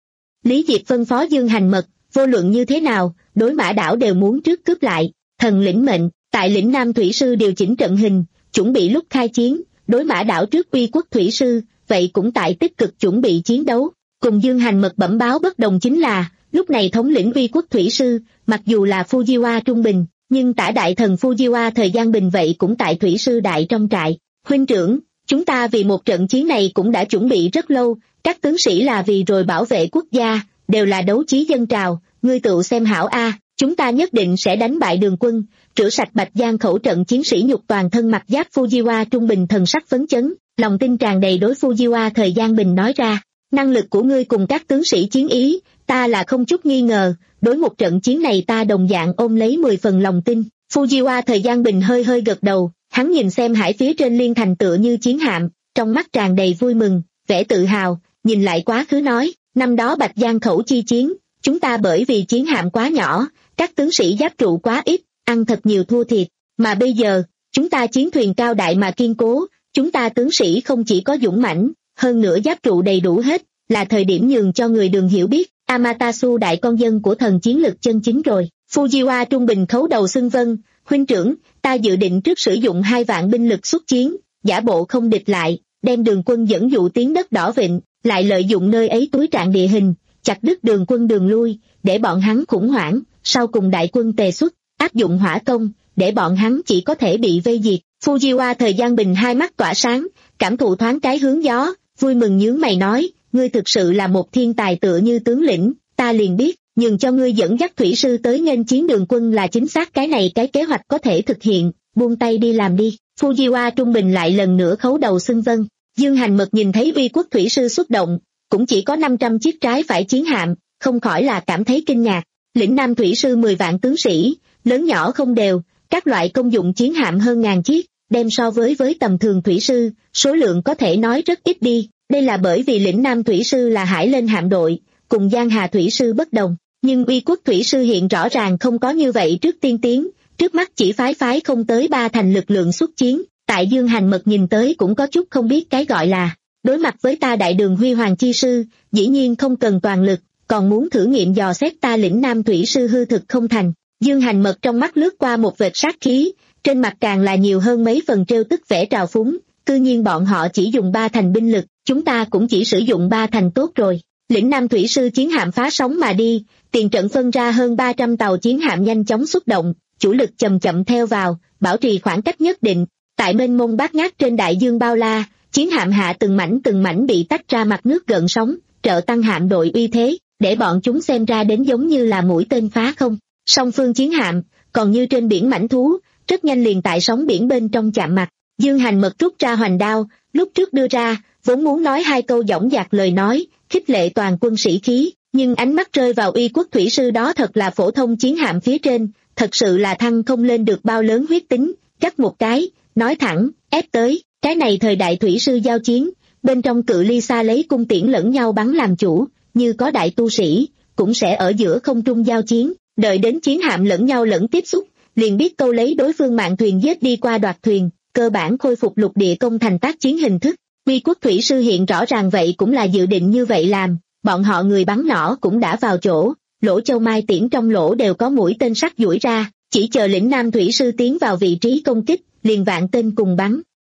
Lý Diệp phân phó Dương Hành Mật, vô luận như thế nào, đối Mã đảo đều muốn trước cướp lại. Thần lĩnh mệnh, tại lĩnh Nam Thủy Sư điều chỉnh trận hình, chuẩn bị lúc khai chiến, đối Mã đảo trước uy quốc Thủy Sư, vậy cũng tại tích cực chuẩn bị chiến đấu. Cùng Dương Hành Mật bẩm báo bất đồng chính là, lúc này thống lĩnh uy quốc Thủy Sư, mặc dù là Fujiwa Trung Bình, nhưng tả đại thần Fujiwa thời gian bình vậy cũng tại Thủy Sư đại trong trại. Huynh trưởng, chúng ta vì một trận chiến này cũng đã chuẩn bị rất lâu, các tướng sĩ là vì rồi bảo vệ quốc gia, đều là đấu chí dân trào, ngươi tự xem hảo a, chúng ta nhất định sẽ đánh bại Đường quân, rửa sạch Bạch Giang khẩu trận chiến sĩ nhục toàn thân mặt giáp. Fujiwa Trung Bình thần sắc phấn chấn, lòng tin tràn đầy đối Fujiwa thời gian bình nói ra, năng lực của ngươi cùng các tướng sĩ chiến ý, ta là không chút nghi ngờ, đối một trận chiến này ta đồng dạng ôm lấy mười phần lòng tin. Fujiwa thời gian bình hơi hơi gật đầu, hắn nhìn xem hải phía trên liên thành tựa như chiến hạm, trong mắt tràn đầy vui mừng, vẻ tự hào, nhìn lại quá khứ nói, năm đó Bạch Giang khẩu chi chiến, chúng ta bởi vì chiến hạm quá nhỏ, các tướng sĩ giáp trụ quá ít, ăn thật nhiều thua thiệt, mà bây giờ, chúng ta chiến thuyền cao đại mà kiên cố, chúng ta tướng sĩ không chỉ có dũng mãnh, hơn nữa giáp trụ đầy đủ hết, là thời điểm nhường cho người Đường hiểu biết, Amaterasu đại con dân của thần chiến lực chân chính rồi. Fujiwa Trung Bình khấu đầu xưng vân, huynh trưởng, ta dự định trước sử dụng hai vạn binh lực xuất chiến, giả bộ không địch lại, đem Đường quân dẫn dụ tiến đất đỏ vịnh, lại lợi dụng nơi ấy túi trạng địa hình, chặt đứt Đường quân đường lui, để bọn hắn khủng hoảng, sau cùng đại quân tề xuất, áp dụng hỏa công, để bọn hắn chỉ có thể bị vây diệt. Fujiwa thời gian bình hai mắt tỏa sáng, cảm thụ thoáng cái hướng gió, vui mừng nhướng mày nói, ngươi thực sự là một thiên tài tựa như tướng lĩnh, ta liền biết, nhường cho ngươi dẫn dắt Thủy Sư tới nghênh chiến Đường quân là chính xác, cái này cái kế hoạch có thể thực hiện, buông tay đi làm đi. Fujiwa Trung Bình lại lần nữa khấu đầu xưng vân. Dương Hành Mật nhìn thấy uy quốc Thủy Sư xuất động, cũng chỉ có năm trăm chiếc trái phải chiến hạm, không khỏi là cảm thấy kinh ngạc. Lĩnh Nam Thủy Sư mười vạn tướng sĩ, lớn nhỏ không đều, các loại công dụng chiến hạm hơn ngàn chiếc, đem so với với tầm thường Thủy Sư, số lượng có thể nói rất ít đi. Đây là bởi vì lĩnh Nam Thủy Sư là hải lên hạm đội, cùng Giang Hà Thủy Sư bất đồng, nhưng uy quốc Thủy Sư hiện rõ ràng không có như vậy trước tiên tiến, trước mắt chỉ phái phái không tới ba thành lực lượng xuất chiến. Tại Dương Hành Mật nhìn tới cũng có chút không biết cái gọi là, đối mặt với ta đại đường huy hoàng chi sư, dĩ nhiên không cần toàn lực, còn muốn thử nghiệm dò xét ta lĩnh Nam Thủy Sư hư thực không thành. Dương Hành Mật trong mắt lướt qua một vệt sát khí, trên mặt càng là nhiều hơn mấy phần trêu tức vẻ trào phúng, cư nhiên bọn họ chỉ dùng ba thành binh lực, chúng ta cũng chỉ sử dụng ba thành tốt rồi. Lĩnh Nam Thủy Sư chiến hạm phá sóng mà đi, tiền trận phân ra hơn ba trăm tàu chiến hạm nhanh chóng xuất động, chủ lực chậm chậm theo vào, bảo trì khoảng cách nhất định. Tại mênh mông bát ngát trên đại dương bao la, chiến hạm hạ từng mảnh từng mảnh bị tách ra mặt nước gợn sóng, trợ tăng hạm đội uy thế, để bọn chúng xem ra đến giống như là mũi tên phá không. Song phương chiến hạm, còn như trên biển mãnh thú, rất nhanh liền tại sóng biển bên trong chạm mặt. Dương Hành Mật rút ra hoành đao, lúc trước đưa ra, vốn muốn nói hai câu dõng dạc lời nói, khích lệ toàn quân sĩ khí, nhưng ánh mắt rơi vào uy quốc Thủy Sư đó thật là phổ thông chiến hạm phía trên, thật sự là thăng không lên được bao lớn huyết tính, cắt một cái, nói thẳng, ép tới. Cái này thời đại Thủy Sư giao chiến, bên trong cự ly xa lấy cung tiễn lẫn nhau bắn làm chủ, như có đại tu sĩ, cũng sẽ ở giữa không trung giao chiến, đợi đến chiến hạm lẫn nhau lẫn tiếp xúc, liền biết câu lấy đối phương mạn thuyền giết đi qua đoạt thuyền, cơ bản khôi phục lục địa công thành tác chiến hình thức. Uy quốc Thủy Sư hiện rõ ràng vậy cũng là dự định như vậy làm, bọn họ người bắn nỏ cũng đã vào chỗ, lỗ châu mai tiễn trong lỗ đều có mũi tên sắt duỗi ra, chỉ chờ lĩnh Nam Thủy Sư tiến vào vị trí công kích, liền vạn tên cùng bắn.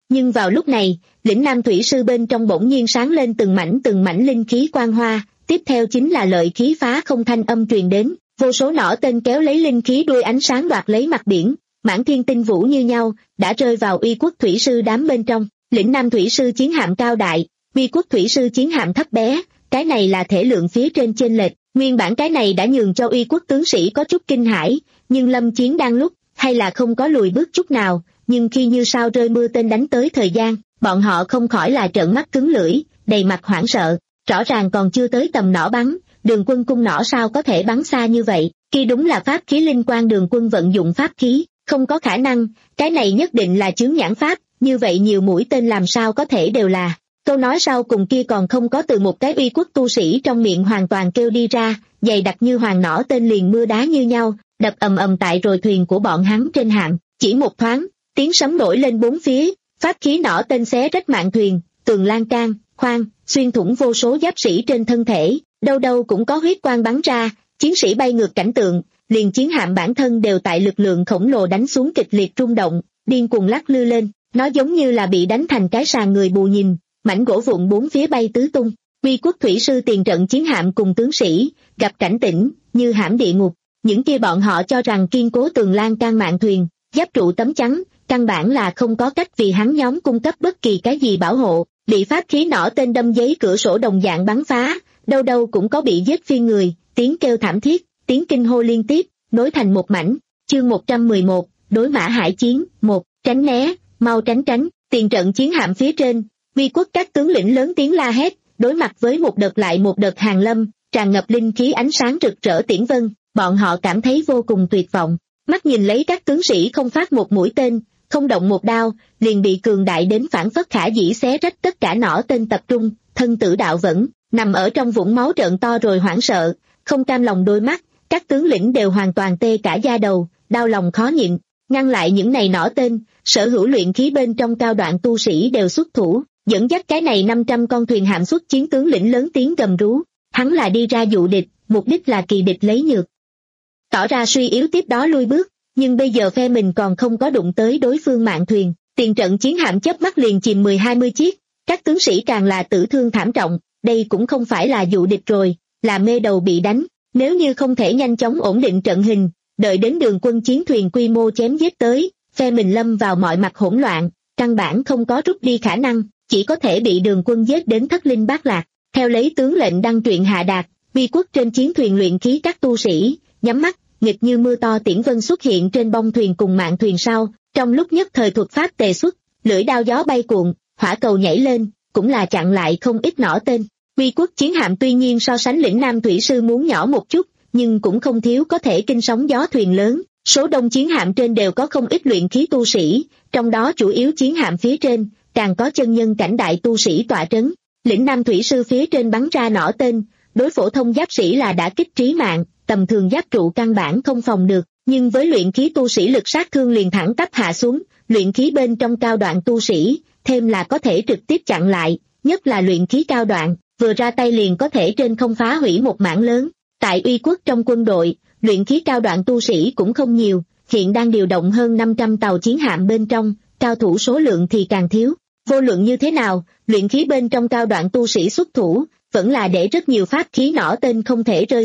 Nhưng vào lúc này, lĩnh Nam Thủy Sư bên trong bỗng nhiên sáng lên từng mảnh từng mảnh linh khí quang hoa, tiếp theo chính là lợi khí phá không thanh âm truyền đến, vô số nỏ tên kéo lấy linh khí đuôi ánh sáng đoạt lấy mặt biển, mãn thiên tinh vũ như nhau, đã rơi vào Uy Quốc Thủy Sư đám bên trong. Lĩnh Nam Thủy Sư chiến hạm cao đại, Uy Quốc Thủy Sư chiến hạm thấp bé, cái này là thể lượng phía trên chênh lệch, nguyên bản cái này đã nhường cho Uy Quốc tướng sĩ có chút kinh hãi, nhưng lâm chiến đang lúc, hay là không có lùi bước chút nào, nhưng khi như sao rơi mưa tên đánh tới thời gian, bọn họ không khỏi là trợn mắt cứng lưỡi, đầy mặt hoảng sợ, rõ ràng còn chưa tới tầm nỏ bắn, Đường Quân cung nỏ sao có thể bắn xa như vậy, khi đúng là pháp khí linh quan Đường Quân vận dụng pháp khí, không có khả năng, cái này nhất định là chướng nhãn pháp, như vậy nhiều mũi tên làm sao có thể đều là. Câu nói sau cùng kia còn không có từ một cái Uy Quốc tu sĩ trong miệng hoàn toàn kêu đi ra, dày đặc như hoàng nỏ tên liền mưa đá như nhau, đập ầm ầm tại rồi thuyền của bọn hắn trên hạm, chỉ một thoáng, tiếng sấm nổi lên bốn phía, pháp khí nỏ tên xé rách mạn thuyền, tường lan can, khoang, xuyên thủng vô số giáp sĩ trên thân thể, đâu đâu cũng có huyết quang bắn ra, chiến sĩ bay ngược cảnh tượng, liền chiến hạm bản thân đều tại lực lượng khổng lồ đánh xuống kịch liệt rung động, điên cuồng lắc lư lên, nó giống như là bị đánh thành cái sàn người bù nhìn, mảnh gỗ vụn bốn phía bay tứ tung. Uy Quốc Thủy Sư tiền trận chiến hạm cùng tướng sĩ, gặp cảnh tỉnh, như hãm địa ngục, những kia bọn họ cho rằng kiên cố tường lan can mạn thuyền, giáp trụ tấm chắn, căn bản là không có cách vì hắn nhóm cung cấp bất kỳ cái gì bảo hộ, bị pháp khí nỏ tên đâm giấy cửa sổ đồng dạng bắn phá, đâu đâu cũng có bị giết phi người, tiếng kêu thảm thiết, tiếng kinh hô liên tiếp, nối thành một mảnh. Chương một trăm mười một, đối mã hải chiến, một, tránh né, mau tránh tránh, tiền trận chiến hạm phía trên, Uy Quốc các tướng lĩnh lớn tiếng la hét, đối mặt với một đợt lại một đợt hàng lâm, tràn ngập linh khí ánh sáng rực rỡ tiễn vân, bọn họ cảm thấy vô cùng tuyệt vọng, mắt nhìn lấy các tướng sĩ không phát một mũi tên, không động một đao, liền bị cường đại đến phản phất khả dĩ xé rách tất cả nỏ tên tập trung, thân tử đạo vẫn, nằm ở trong vũng máu trợn to rồi hoảng sợ, không cam lòng đôi mắt, các tướng lĩnh đều hoàn toàn tê cả da đầu, đau lòng khó nhịn, ngăn lại những này nỏ tên, sở hữu luyện khí bên trong cao đoạn tu sĩ đều xuất thủ, dẫn dắt cái này năm trăm con thuyền hạm xuất chiến tướng lĩnh lớn tiếng gầm rú, hắn là đi ra dụ địch, mục đích là kỳ địch lấy nhược. Tỏ ra suy yếu tiếp đó lui bước, nhưng bây giờ phe mình còn không có đụng tới đối phương mạn thuyền, tiền trận chiến hạm chớp mắt liền chìm mười hai mươi chiếc, các tướng sĩ càng là tử thương thảm trọng, đây cũng không phải là dụ địch rồi, là mê đầu bị đánh, nếu như không thể nhanh chóng ổn định trận hình, đợi đến Đường Quân chiến thuyền quy mô chém giết tới, phe mình lâm vào mọi mặt hỗn loạn, căn bản không có rút đi khả năng, chỉ có thể bị Đường Quân giết đến thất linh bát lạc. Theo lấy tướng lệnh đăng truyện hạ đạt, Uy Quốc trên chiến thuyền luyện khí các tu sĩ, nhắm mắt, nghịch như mưa to tiễn vân xuất hiện trên bông thuyền cùng mạn thuyền sau, trong lúc nhất thời thuật pháp tề xuất, lưỡi đao gió bay cuộn, hỏa cầu nhảy lên, cũng là chặn lại không ít nỏ tên. Uy Quốc chiến hạm tuy nhiên so sánh lĩnh Nam Thủy Sư muốn nhỏ một chút, nhưng cũng không thiếu có thể kinh sóng gió thuyền lớn, số đông chiến hạm trên đều có không ít luyện khí tu sĩ, trong đó chủ yếu chiến hạm phía trên, càng có chân nhân cảnh đại tu sĩ tọa trấn. Lĩnh Nam Thủy Sư phía trên bắn ra nỏ tên, đối phổ thông giáp sĩ là đã kích trí mạng, tầm thường giáp trụ căn bản không phòng được, nhưng với luyện khí tu sĩ lực sát thương liền thẳng tắp hạ xuống, luyện khí bên trong cao đoạn tu sĩ, thêm là có thể trực tiếp chặn lại, nhất là luyện khí cao đoạn, vừa ra tay liền có thể trên không phá hủy một mảng lớn. Tại Uy Quốc trong quân đội, luyện khí cao đoạn tu sĩ cũng không nhiều, hiện đang điều động hơn năm trăm tàu chiến hạm bên trong, cao thủ số lượng thì càng thiếu. Vô luận như thế nào, luyện khí bên trong cao đoạn tu sĩ xuất thủ, vẫn là để rất nhiều pháp khí nỏ tên không thể rơi.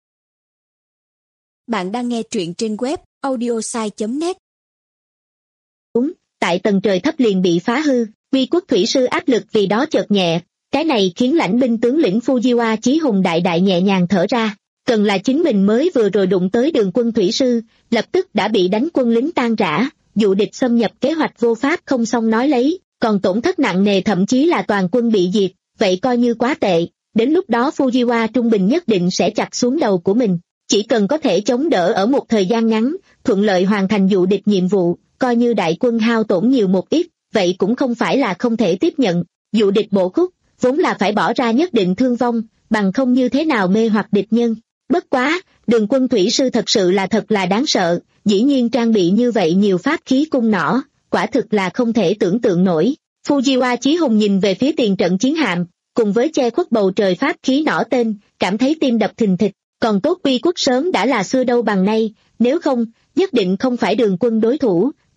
Bạn đang nghe truyện trên web audiosai chấm net. Đúng, tại tầng trời thấp liền bị phá hư, Uy Quốc Thủy Sư áp lực vì đó chợt nhẹ, cái này khiến lãnh binh tướng lĩnh Fujiwa Chí Hùng đại đại nhẹ nhàng thở ra. Cần là chính mình mới vừa rồi đụng tới Đường Quân Thủy Sư, lập tức đã bị đánh quân lính tan rã, dụ địch xâm nhập kế hoạch vô pháp không xong nói lấy, còn tổn thất nặng nề thậm chí là toàn quân bị diệt, vậy coi như quá tệ, đến lúc đó Fujiwa trung bình nhất định sẽ chặt xuống đầu của mình, chỉ cần có thể chống đỡ ở một thời gian ngắn, thuận lợi hoàn thành dụ địch nhiệm vụ, coi như đại quân hao tổn nhiều một ít, vậy cũng không phải là không thể tiếp nhận, dụ địch bổ khúc, vốn là phải bỏ ra nhất định thương vong, bằng không như thế nào mê hoặc địch nhân. Bất quá, Đường Quân Thủy Sư thật sự là thật là đáng sợ, dĩ nhiên trang bị như vậy nhiều pháp khí cung nỏ, quả thực là không thể tưởng tượng nổi. Fujiwa Chí Hùng nhìn về phía tiền trận chiến hạm, cùng với che khuất bầu trời pháp khí nỏ tên, cảm thấy tim đập thình thịch, còn tốt Uy Quốc sớm đã là xưa đâu bằng nay, nếu không, nhất định không phải Đường Quân đối thủ,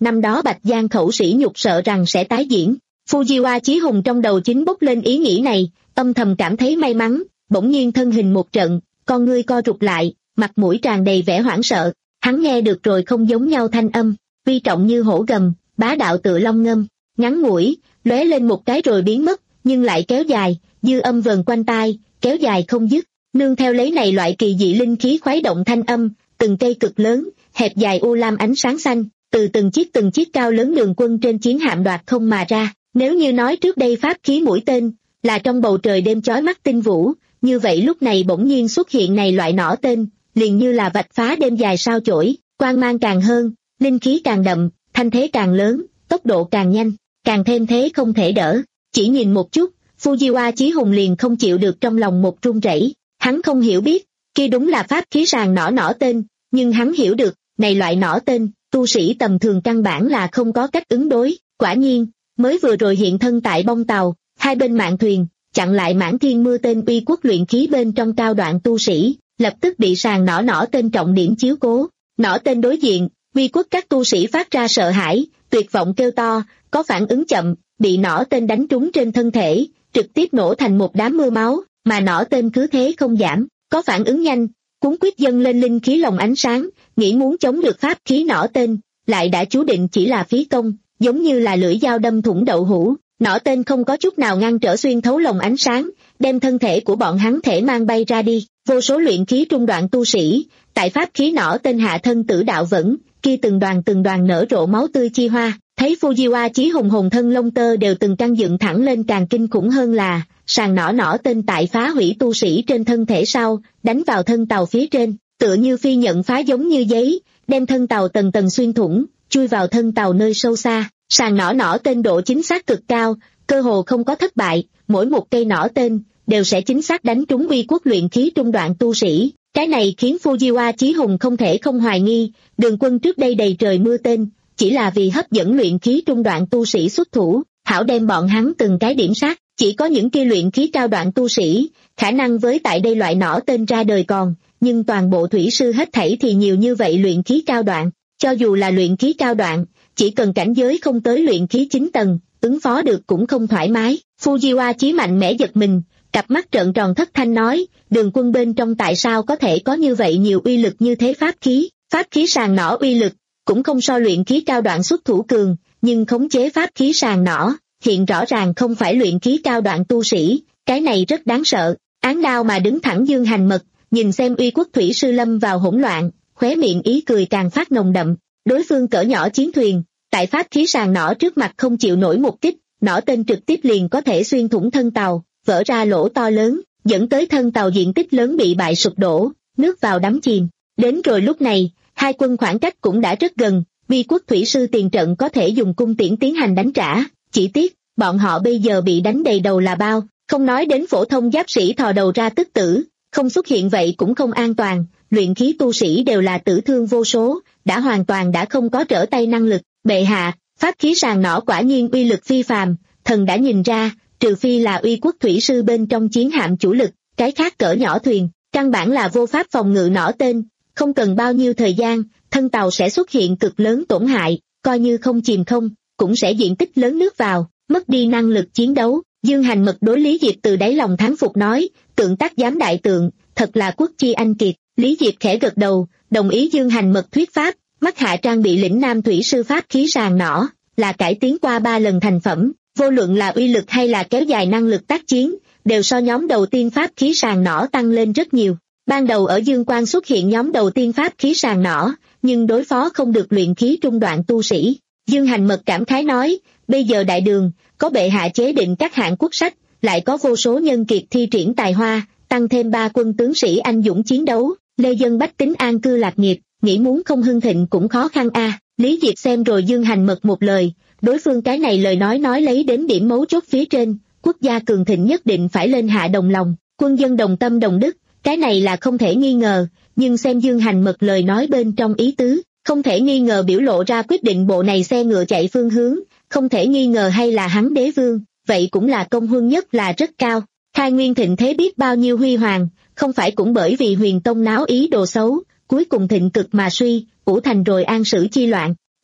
năm đó Bạch Giang khẩu sỉ nhục sợ rằng sẽ tái diễn. Fujiwara Chí Hùng trong đầu chính bốc lên ý nghĩ này, âm thầm cảm thấy may mắn, bỗng nhiên thân hình một trận, con ngươi co rụt lại, mặt mũi tràn đầy vẻ hoảng sợ. Hắn nghe được rồi không giống nhau thanh âm, uy trọng như hổ gầm, bá đạo tựa long ngâm, ngắn ngủi, lóe lên một cái rồi biến mất, nhưng lại kéo dài, dư âm vờn quanh tai, kéo dài không dứt. Nương theo lấy này loại kỳ dị linh khí khuấy động thanh âm, từng cây cực lớn, hẹp dài u lam ánh sáng xanh, từ từng chiếc từng chiếc cao lớn đường quân trên chiến hạm đoạt không mà ra. Nếu như nói trước đây pháp khí mũi tên là trong bầu trời đêm chói mắt tinh vũ, như vậy lúc này bỗng nhiên xuất hiện này loại nỏ tên, liền như là vạch phá đêm dài sao chổi, quang mang càng hơn, linh khí càng đậm, thanh thế càng lớn, tốc độ càng nhanh, càng thêm thế không thể đỡ. Chỉ nhìn một chút, Fujiwara Chí Hùng liền không chịu được trong lòng một run rẩy. Hắn không hiểu biết, kia đúng là pháp khí sàng nỏ nỏ tên, nhưng hắn hiểu được, này loại nỏ tên, tu sĩ tầm thường căn bản là không có cách ứng đối. Quả nhiên, mới vừa rồi hiện thân tại bong tàu, hai bên mạn thuyền, chặn lại Mãn Thiên Mưa tên uy quốc luyện khí bên trong cao đoạn tu sĩ, lập tức bị sàng nỏ nỏ tên trọng điểm chiếu cố. Nỏ tên đối diện, uy quốc các tu sĩ phát ra sợ hãi, tuyệt vọng kêu to, có phản ứng chậm, bị nỏ tên đánh trúng trên thân thể, trực tiếp nổ thành một đám mưa máu, mà nỏ tên cứ thế không giảm, có phản ứng nhanh, cuốn quyết dâng lên linh khí lồng ánh sáng, nghĩ muốn chống được pháp khí nỏ tên, lại đã chú định chỉ là phí công, giống như là lưỡi dao đâm thủng đậu hũ. Nỏ tên không có chút nào ngăn trở xuyên thấu lồng ánh sáng, đem thân thể của bọn hắn thể mang bay ra đi. Vô số luyện khí trung đoạn tu sĩ, tại pháp khí nỏ tên hạ thân tử đạo vẫn, kia từng đoàn từng đoàn nở rộ máu tươi chi hoa. Thấy Fujiwara Chí Hùng hồn thân lông tơ đều từng căng dựng thẳng lên, càng kinh khủng hơn là sàng nỏ nỏ tên tại phá hủy tu sĩ trên thân thể sau, đánh vào thân tàu phía trên, tựa như phi nhận phá giống như giấy, đem thân tàu tầng tầng xuyên thủng, chui vào thân tàu nơi sâu xa. Sàng nỏ nỏ tên độ chính xác cực cao, cơ hồ không có thất bại, mỗi một cây nỏ tên đều sẽ chính xác đánh trúng uy quốc luyện khí trung đoạn tu sĩ. Cái này khiến Fujiwara Chí Hùng không thể không hoài nghi, Đường Quân trước đây đầy trời mưa tên, chỉ là vì hấp dẫn luyện khí trung đoạn tu sĩ xuất thủ, hảo đem bọn hắn từng cái điểm sát. Chỉ có những kia luyện khí cao đoạn tu sĩ, khả năng với tại đây loại nỏ tên ra đời còn, nhưng toàn bộ thủy sư hết thảy thì nhiều như vậy luyện khí cao đoạn, cho dù là luyện khí cao đoạn, chỉ cần cảnh giới không tới luyện khí chín tầng, ứng phó được cũng không thoải mái. Fujiwara Chí mạnh mẽ giật mình, cặp mắt trợn tròn thất thanh nói, Đường Quân bên trong tại sao có thể có như vậy nhiều uy lực như thế pháp khí, pháp khí sàng nỏ uy lực, cũng không so luyện khí cao đoạn xuất thủ cường, nhưng khống chế pháp khí sàng nỏ, hiện rõ ràng không phải luyện khí cao đoạn tu sĩ, cái này rất đáng sợ. Án đao mà đứng thẳng Dương Hành Mật, nhìn xem uy quốc thủy sư lâm vào hỗn loạn, khóe miệng ý cười càng phát nồng đậm. Đối phương cỡ nhỏ chiến thuyền, tại pháp khí sàng nỏ trước mặt không chịu nổi một kích, nỏ tên trực tiếp liền có thể xuyên thủng thân tàu, vỡ ra lỗ to lớn, dẫn tới thân tàu diện tích lớn bị bại sụp đổ, nước vào đắm chìm. Đến rồi lúc này, hai quân khoảng cách cũng đã rất gần, uy quốc thủy sư tiền trận có thể dùng cung tiễn tiến hành đánh trả. Chỉ tiếc, bọn họ bây giờ bị đánh đầy đầu là bao, không nói đến phổ thông giáp sĩ thò đầu ra tức tử, không xuất hiện vậy cũng không an toàn, luyện khí tu sĩ đều là tử thương vô số, đã hoàn toàn đã không có trở tay năng lực. Bệ hạ, pháp khí sàng nỏ quả nhiên uy lực phi phàm, thần đã nhìn ra, trừ phi là uy quốc thủy sư bên trong chiến hạm chủ lực, cái khác cỡ nhỏ thuyền, căn bản là vô pháp phòng ngự nỏ tên, không cần bao nhiêu thời gian, thân tàu sẽ xuất hiện cực lớn tổn hại, coi như không chìm không, cũng sẽ diện tích lớn nước vào, mất đi năng lực chiến đấu. Dương Hành Mật đối Lý Diệp từ đáy lòng thán phục nói, tượng tác giám đại tượng, thật là quốc chi anh kiệt. Lý Diệp khẽ gật đầu, đồng ý Dương Hành Mật thuyết pháp, mắt hạ trang bị lĩnh nam thủy sư pháp khí sàng nỏ, là cải tiến qua ba lần thành phẩm, vô luận là uy lực hay là kéo dài năng lực tác chiến, đều so nhóm đầu tiên pháp khí sàng nỏ tăng lên rất nhiều. Ban đầu ở Dương Quang xuất hiện nhóm đầu tiên pháp khí sàng nỏ, nhưng đối phó không được luyện khí trung đoạn tu sĩ. Dương Hành Mật cảm khái nói, bây giờ đại đường, có bệ hạ chế định các hạng quốc sách, lại có vô số nhân kiệt thi triển tài hoa, tăng thêm ba quân tướng sĩ anh dũng chiến đấu, lê dân bách tính an cư lạc nghiệp, nghĩ muốn không hưng thịnh cũng khó khăn a. À. Lý Diệp xem rồi Dương Hành Mật một lời, đối phương cái này lời nói nói lấy đến điểm mấu chốt phía trên, quốc gia cường thịnh nhất định phải lên hạ đồng lòng, quân dân đồng tâm đồng đức, cái này là không thể nghi ngờ, nhưng xem Dương Hành Mật lời nói bên trong ý tứ, không thể nghi ngờ biểu lộ ra quyết định bộ này xe ngựa chạy phương hướng, không thể nghi ngờ hay là hắn đế vương, vậy cũng là công huân nhất là rất cao. Khai Nguyên thịnh thế biết bao nhiêu huy hoàng, không phải cũng bởi vì Huyền Tông náo ý đồ xấu, cuối cùng thịnh cực mà suy, ủ thành rồi an sử chi loạn.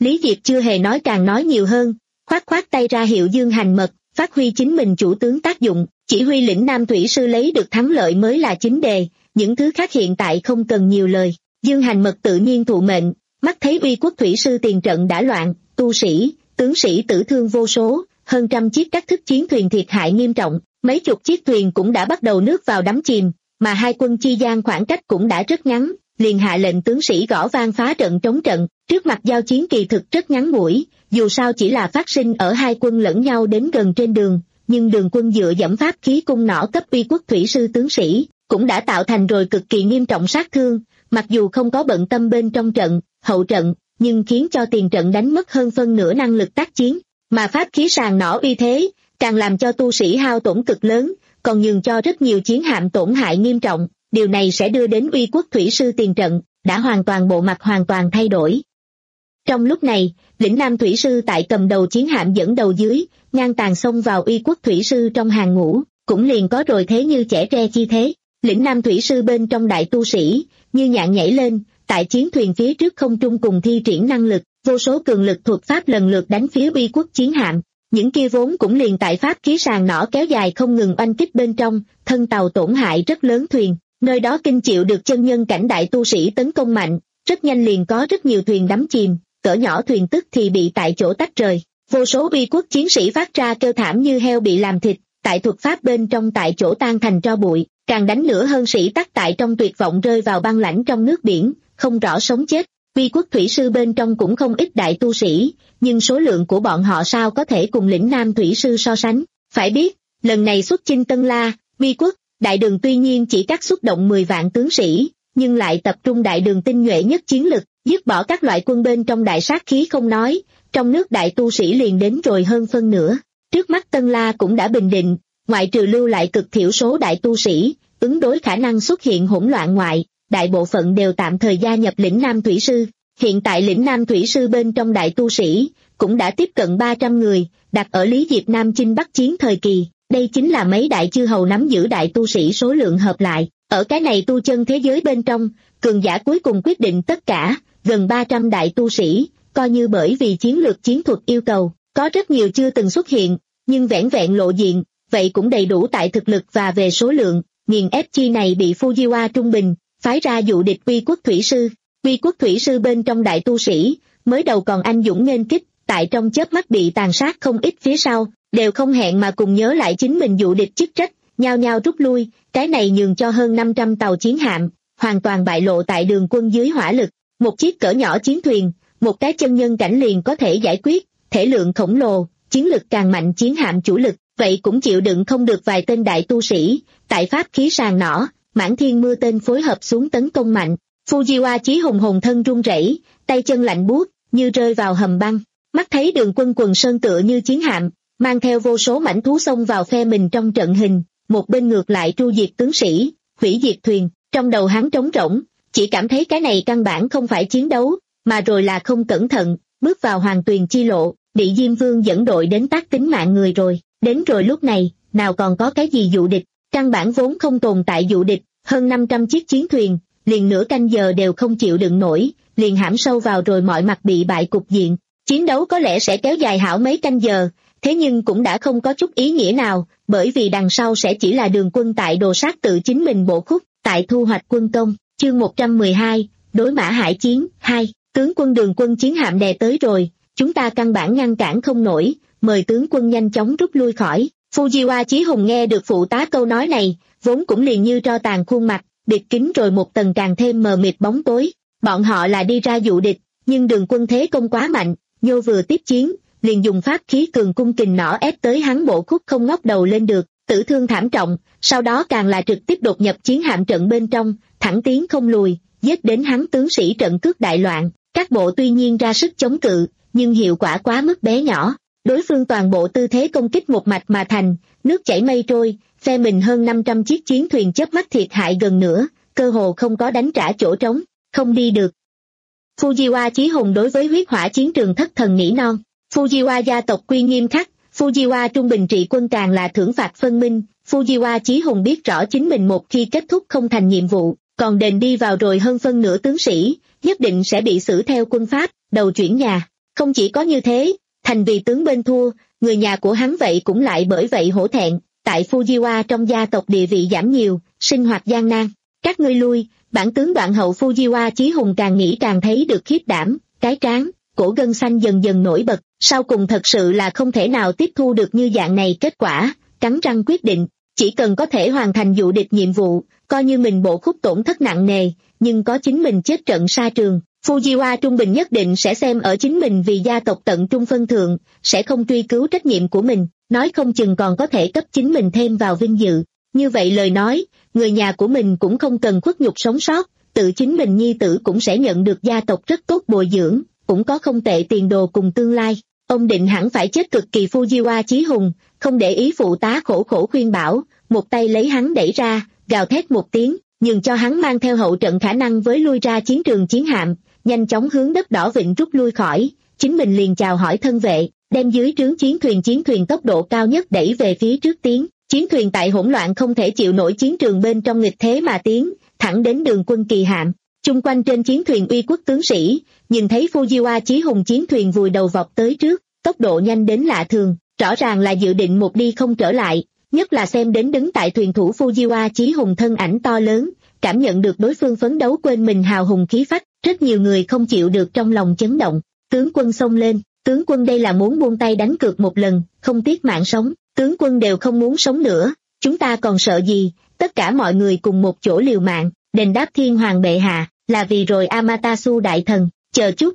Lý Diệp chưa hề nói càng nói nhiều hơn, khoát khoát tay ra hiệu Dương Hành Mật, phát huy chính mình chủ tướng tác dụng, chỉ huy lĩnh Nam Thủy Sư lấy được thắng lợi mới là chính đề, những thứ khác hiện tại không cần nhiều lời. Dương Hành Mật tự nhiên thụ mệnh, mắt thấy Uy Quốc Thủy Sư tiền trận đã loạn, tu sĩ, tướng sĩ tử thương vô số, hơn trăm chiếc các thức chiến thuyền thiệt hại nghiêm trọng, mấy chục chiếc thuyền cũng đã bắt đầu nước vào đắm chìm, mà hai quân chi gian khoảng cách cũng đã rất ngắn, liền hạ lệnh tướng sĩ gõ vang phá trận trống trận, trước mặt giao chiến kỳ thực rất ngắn ngủi, dù sao chỉ là phát sinh ở hai quân lẫn nhau đến gần trên đường, nhưng đường quân dựa dẫm pháp khí cung nỏ cấp Uy Quốc Thủy Sư tướng sĩ, cũng đã tạo thành rồi cực kỳ nghiêm trọng sát thương, mặc dù không có bận tâm bên trong trận, hậu trận, nhưng khiến cho tiền trận đánh mất hơn phân nửa năng lực tác chiến, mà pháp khí sàng nỏ uy thế, càng làm cho tu sĩ hao tổn cực lớn, còn nhường cho rất nhiều chiến hạm tổn hại nghiêm trọng, điều này sẽ đưa đến Uy Quốc Thủy Sư tiền trận, đã hoàn toàn bộ mặt hoàn toàn thay đổi. Trong lúc này, lĩnh Nam Thủy Sư tại cầm đầu chiến hạm dẫn đầu dưới, ngang tàn xông vào Uy Quốc Thủy Sư trong hàng ngũ, cũng liền có rồi thế như chẻ tre chi thế. Lĩnh Nam Thủy Sư bên trong đại tu sĩ, như nhạn nhảy lên, tại chiến thuyền phía trước không trung cùng thi triển năng lực, vô số cường lực thuật pháp lần lượt đánh phía Uy Quốc chiến hạm. Những kia vốn cũng liền tại pháp khí sàng nỏ kéo dài không ngừng oanh kích bên trong, thân tàu tổn hại rất lớn thuyền, nơi đó kinh chịu được chân nhân cảnh đại tu sĩ tấn công mạnh, rất nhanh liền có rất nhiều thuyền đắm chìm, cỡ nhỏ thuyền tức thì bị tại chỗ tách rời, vô số Uy Quốc chiến sĩ phát ra kêu thảm như heo bị làm thịt, tại thuật pháp bên trong tại chỗ tan thành tro bụi, càng đánh nữa hơn sĩ tắc tại trong tuyệt vọng rơi vào băng lãnh trong nước biển, không rõ sống chết. Uy Quốc Thủy Sư bên trong cũng không ít đại tu sĩ, nhưng số lượng của bọn họ sao có thể cùng lĩnh Nam Thủy Sư so sánh. Phải biết, lần này xuất chinh Tân La, Uy Quốc, đại đường tuy nhiên chỉ cắt xuất động mười vạn tướng sĩ, nhưng lại tập trung đại đường tinh nhuệ nhất chiến lực, dứt bỏ các loại quân bên trong đại sát khí không nói, trong nước đại tu sĩ liền đến rồi hơn phân nửa. Trước mắt Tân La cũng đã bình định, ngoại trừ lưu lại cực thiểu số đại tu sĩ, ứng đối khả năng xuất hiện hỗn loạn ngoại, đại bộ phận đều tạm thời gia nhập lĩnh Nam Thủy Sư. Hiện tại lĩnh Nam Thủy Sư bên trong đại tu sĩ, cũng đã tiếp cận ba trăm người, đặt ở Lý Diệp Nam chinh Bắc chiến thời kỳ, đây chính là mấy đại chư hầu nắm giữ đại tu sĩ số lượng hợp lại. Ở cái này tu chân thế giới bên trong, cường giả cuối cùng quyết định tất cả, gần ba trăm đại tu sĩ, coi như bởi vì chiến lược chiến thuật yêu cầu, có rất nhiều chưa từng xuất hiện, nhưng vẻn vẹn lộ diện, vậy cũng đầy đủ tại thực lực và về số lượng, nghiền ép chi này bị Fujiwa trung bình, phái ra dụ địch Uy Quốc Thủy Sư. Uy Quốc Thủy Sư bên trong đại tu sĩ, mới đầu còn anh dũng nghênh kích, tại trong chớp mắt bị tàn sát không ít phía sau, đều không hẹn mà cùng nhớ lại chính mình dụ địch chức trách, nhao nhao rút lui, cái này nhường cho hơn năm trăm tàu chiến hạm, hoàn toàn bại lộ tại đường quân dưới hỏa lực, một chiếc cỡ nhỏ chiến thuyền, một cái chân nhân cảnh liền có thể giải quyết, thể lượng khổng lồ, chiến lực càng mạnh chiến hạm chủ lực, vậy cũng chịu đựng không được vài tên đại tu sĩ, tại pháp khí sàng nỏ, mãn thiên mưa tên phối hợp xuống tấn công mạnh. Fujiwa Chí Hùng hồn thân run rẩy, tay chân lạnh buốt, như rơi vào hầm băng, mắt thấy đường quân quần sơn tựa như chiến hạm, mang theo vô số mãnh thú xông vào phe mình trong trận hình, một bên ngược lại tru diệt tướng sĩ, hủy diệt thuyền, trong đầu hắn trống rỗng, chỉ cảm thấy cái này căn bản không phải chiến đấu, mà rồi là không cẩn thận, bước vào hoàng tuyền chi lộ, bị Diêm Vương dẫn đội đến tác tính mạng người rồi, đến rồi lúc này, nào còn có cái gì dụ địch, căn bản vốn không tồn tại dụ địch, hơn năm trăm chiếc chiến thuyền, liền nửa canh giờ đều không chịu đựng nổi, liền hãm sâu vào rồi mọi mặt bị bại cục diện. Chiến đấu có lẽ sẽ kéo dài hảo mấy canh giờ, thế nhưng cũng đã không có chút ý nghĩa nào, bởi vì đằng sau sẽ chỉ là đường quân tại đồ sát tự chính mình bộ khúc, tại thu hoạch quân công. Chương một trăm mười hai, đối mã hải chiến, hai, tướng quân đường quân chiến hạm đè tới rồi, chúng ta căn bản ngăn cản không nổi, mời tướng quân nhanh chóng rút lui khỏi. Fujiwa Chí Hùng nghe được phụ tá câu nói này, vốn cũng liền như tro tàn khuôn mặt, bịt kín rồi một tầng càng thêm mờ mịt bóng tối. Bọn họ là đi ra dụ địch, nhưng đường quân thế công quá mạnh, nhô vừa tiếp chiến, liền dùng pháp khí cường cung kình nỏ ép tới hắn bộ khúc không ngóc đầu lên được, tử thương thảm trọng, sau đó càng là trực tiếp đột nhập chiến hạm trận bên trong, thẳng tiến không lùi, giết đến hắn tướng sĩ trận cước đại loạn. Các bộ tuy nhiên ra sức chống cự, nhưng hiệu quả quá mức bé nhỏ, đối phương toàn bộ tư thế công kích một mạch mà thành, nước chảy mây trôi, phe mình hơn năm trăm chiếc chiến thuyền chớp mắt thiệt hại gần nữa, cơ hồ không có đánh trả chỗ trống, không đi được. Fujiwa Chí Hùng đối với huyết hỏa chiến trường thất thần nỉ non. Fujiwa gia tộc quy nghiêm khắc, Fujiwa trung bình trị quân càng là thưởng phạt phân minh. Fujiwa Chí Hùng biết rõ chính mình một khi kết thúc không thành nhiệm vụ, còn đền đi vào rồi hơn phân nửa tướng sĩ, nhất định sẽ bị xử theo quân pháp, đầu chuyển nhà. Không chỉ có như thế, thành vì tướng bên thua, người nhà của hắn vậy cũng lại bởi vậy hổ thẹn, tại Fujiwara trong gia tộc địa vị giảm nhiều, sinh hoạt gian nan. Các ngươi lui, bản tướng đoạn hậu Fujiwara Chí Hùng càng nghĩ càng thấy được khiếp đảm, cái trán, cổ gân xanh dần dần nổi bật, sau cùng thật sự là không thể nào tiếp thu được như dạng này kết quả, cắn răng quyết định, chỉ cần có thể hoàn thành dụ địch nhiệm vụ, coi như mình bộ khúc tổn thất nặng nề, nhưng có chính mình chết trận sa trường, Fujiwara Trung Bình nhất định sẽ xem ở chính mình vì gia tộc tận trung phân thượng, sẽ không truy cứu trách nhiệm của mình, nói không chừng còn có thể cấp chính mình thêm vào vinh dự. Như vậy lời nói, người nhà của mình cũng không cần khuất nhục sống sót, tự chính mình nhi tử cũng sẽ nhận được gia tộc rất tốt bồi dưỡng, cũng có không tệ tiền đồ cùng tương lai. Ông định hẳn phải chết cực kỳ Fujiwara Chí Hùng, không để ý phụ tá khổ khổ khuyên bảo, một tay lấy hắn đẩy ra, gào thét một tiếng, nhường cho hắn mang theo hậu trận khả năng với lui ra chiến trường chiến hạm, nhanh chóng hướng đất đỏ vịnh rút lui khỏi, chính mình liền chào hỏi thân vệ, đem dưới trướng chiến thuyền chiến thuyền tốc độ cao nhất đẩy về phía trước tiến. Chiến thuyền tại hỗn loạn không thể chịu nổi chiến trường bên trong nghịch thế mà tiến, thẳng đến đường quân kỳ hạm. Chung quanh trên chiến thuyền uy quốc tướng sĩ, nhìn thấy Fujiwara Chí Hùng chiến thuyền vùi đầu vọt tới trước, tốc độ nhanh đến lạ thường, rõ ràng là dự định một đi không trở lại, nhất là xem đến đứng tại thuyền thủ Fujiwara Chí Hùng thân ảnh to lớn, cảm nhận được đối phương phấn đấu quên mình hào hùng khí phách, rất nhiều người không chịu được trong lòng chấn động. Tướng quân xông lên, tướng quân đây là muốn buông tay đánh cược một lần, không tiếc mạng sống. Tướng quân đều không muốn sống nữa, chúng ta còn sợ gì, tất cả mọi người cùng một chỗ liều mạng, đền đáp thiên hoàng bệ hạ, là vì rồi Amaterasu đại thần, chờ chút.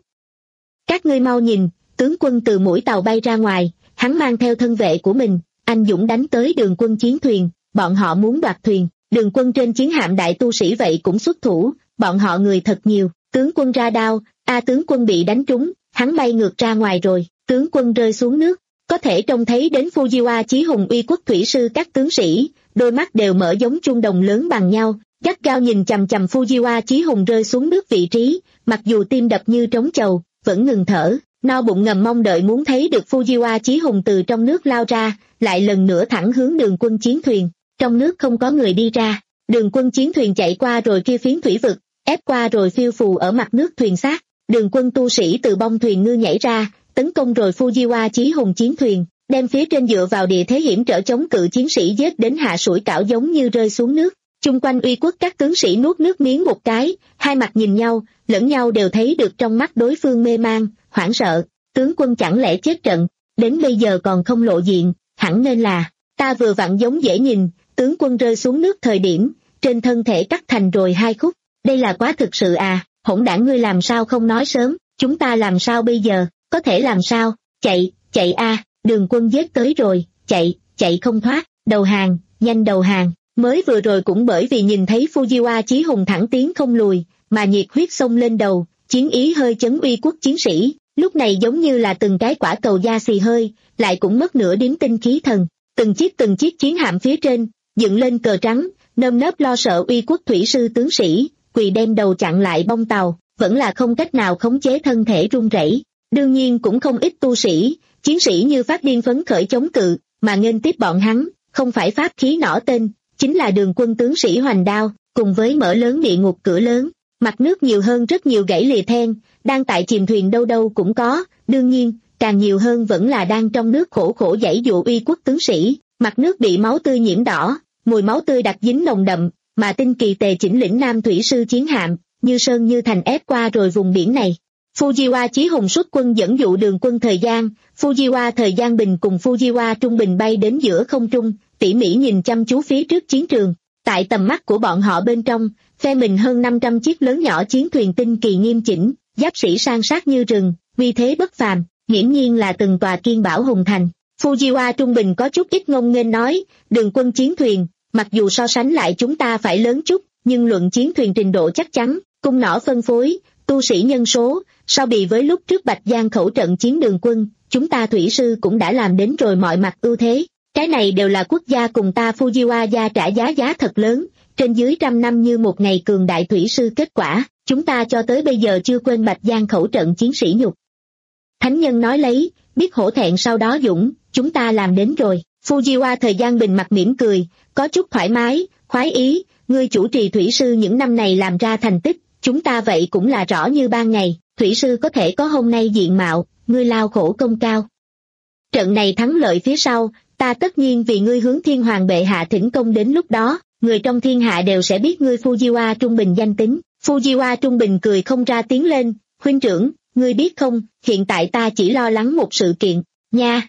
Các ngươi mau nhìn, tướng quân từ mũi tàu bay ra ngoài, hắn mang theo thân vệ của mình, anh dũng đánh tới đường quân chiến thuyền, bọn họ muốn đoạt thuyền, đường quân trên chiến hạm đại tu sĩ vậy cũng xuất thủ, bọn họ người thật nhiều, tướng quân ra đao, a tướng quân bị đánh trúng, hắn bay ngược ra ngoài rồi, tướng quân rơi xuống nước. Có thể trông thấy đến Fujiwara Chí Hùng uy quốc thủy sư các tướng sĩ, đôi mắt đều mở giống chuông đồng lớn bằng nhau, gắt gao nhìn chằm chằm Fujiwara Chí Hùng rơi xuống nước vị trí, mặc dù tim đập như trống chầu, vẫn ngừng thở, no bụng ngầm mong đợi muốn thấy được Fujiwara Chí Hùng từ trong nước lao ra, lại lần nữa thẳng hướng đường quân chiến thuyền, trong nước không có người đi ra, đường quân chiến thuyền chạy qua rồi kia phiến thủy vực, ép qua rồi phiêu phù ở mặt nước thuyền xác, đường quân tu sĩ từ bông thuyền ngư nhảy ra, tấn công rồi Fujiwara Chí Hùng chiến thuyền, đem phía trên dựa vào địa thế hiểm trở chống cự chiến sĩ giết đến hạ sủi cảo giống như rơi xuống nước. Chung quanh uy quốc các tướng sĩ nuốt nước miếng một cái, hai mặt nhìn nhau, lẫn nhau đều thấy được trong mắt đối phương mê man, hoảng sợ, tướng quân chẳng lẽ chết trận, đến bây giờ còn không lộ diện, hẳn nên là, ta vừa vặn giống dễ nhìn, tướng quân rơi xuống nước thời điểm, trên thân thể cắt thành rồi hai khúc, đây là quá thực sự à, hỗn đảng ngươi làm sao không nói sớm, chúng ta làm sao bây giờ? Có thể làm sao, chạy, chạy a, đường quân giết tới rồi, chạy, chạy không thoát, đầu hàng, nhanh đầu hàng, mới vừa rồi cũng bởi vì nhìn thấy Fujiwara Chí Hùng thẳng tiến không lùi, mà nhiệt huyết xông lên đầu, chiến ý hơi chấn uy quốc chiến sĩ, lúc này giống như là từng cái quả cầu da xì hơi, lại cũng mất nửa điếm tinh khí thần, từng chiếc từng chiếc chiến hạm phía trên, dựng lên cờ trắng, nơm nớp lo sợ uy quốc thủy sư tướng sĩ, quỳ đem đầu chặn lại bông tàu, vẫn là không cách nào khống chế thân thể run rẩy. Đương nhiên cũng không ít tu sĩ, chiến sĩ như phát điên phấn khởi chống cự, mà nghênh tiếp bọn hắn, không phải pháp khí nỏ tên, chính là đường quân tướng sĩ hoành đao, cùng với mở lớn địa ngục cửa lớn, mặt nước nhiều hơn rất nhiều gãy lìa then, đang tại chìm thuyền đâu đâu cũng có, đương nhiên, càng nhiều hơn vẫn là đang trong nước khổ khổ giãy dụa uy quốc tướng sĩ, mặt nước bị máu tươi nhiễm đỏ, mùi máu tươi đặc dính nồng đậm, mà tinh kỳ tề chỉnh lĩnh nam thủy sư chiến hạm, như sơn như thành ép qua rồi vùng biển này. Fujiwara Chí Hùng xuất quân dẫn dụ đường quân thời gian, Fujiwara thời gian bình cùng Fujiwara trung bình bay đến giữa không trung, tỉ mỉ nhìn chăm chú phía trước chiến trường. Tại tầm mắt của bọn họ bên trong, phe mình hơn năm trăm chiếc lớn nhỏ chiến thuyền tinh kỳ nghiêm chỉnh, giáp sĩ san sát như rừng, uy thế bất phàm, hiển nhiên là từng tòa kiên bảo hùng thành. Fujiwara trung bình có chút ít ngông nghênh nói, đường quân chiến thuyền, mặc dù so sánh lại chúng ta phải lớn chút, nhưng luận chiến thuyền trình độ chắc chắn, cung nỏ phân phối, tu sĩ nhân số, so bì với lúc trước Bạch Giang khẩu trận chiến đường quân, chúng ta thủy sư cũng đã làm đến rồi mọi mặt ưu thế. Cái này đều là quốc gia cùng ta Fujiwara gia trả giá giá thật lớn, trên dưới trăm năm như một ngày cường đại thủy sư kết quả, chúng ta cho tới bây giờ chưa quên Bạch Giang khẩu trận chiến sĩ nhục. Thánh nhân nói lấy, biết hổ thẹn sau đó dũng, chúng ta làm đến rồi. Fujiwara thời gian bình mặt mỉm cười, có chút thoải mái, khoái ý, ngươi chủ trì thủy sư những năm này làm ra thành tích, chúng ta vậy cũng là rõ như ban ngày, thủy sư có thể có hôm nay diện mạo, ngươi lao khổ công cao. Trận này thắng lợi phía sau, ta tất nhiên vì ngươi hướng thiên hoàng bệ hạ thỉnh công, đến lúc đó, người trong thiên hạ đều sẽ biết ngươi Fujiwa Trung Bình danh tính. Fujiwa Trung Bình cười không ra tiếng lên, huynh trưởng, ngươi biết không, hiện tại ta chỉ lo lắng một sự kiện, nha.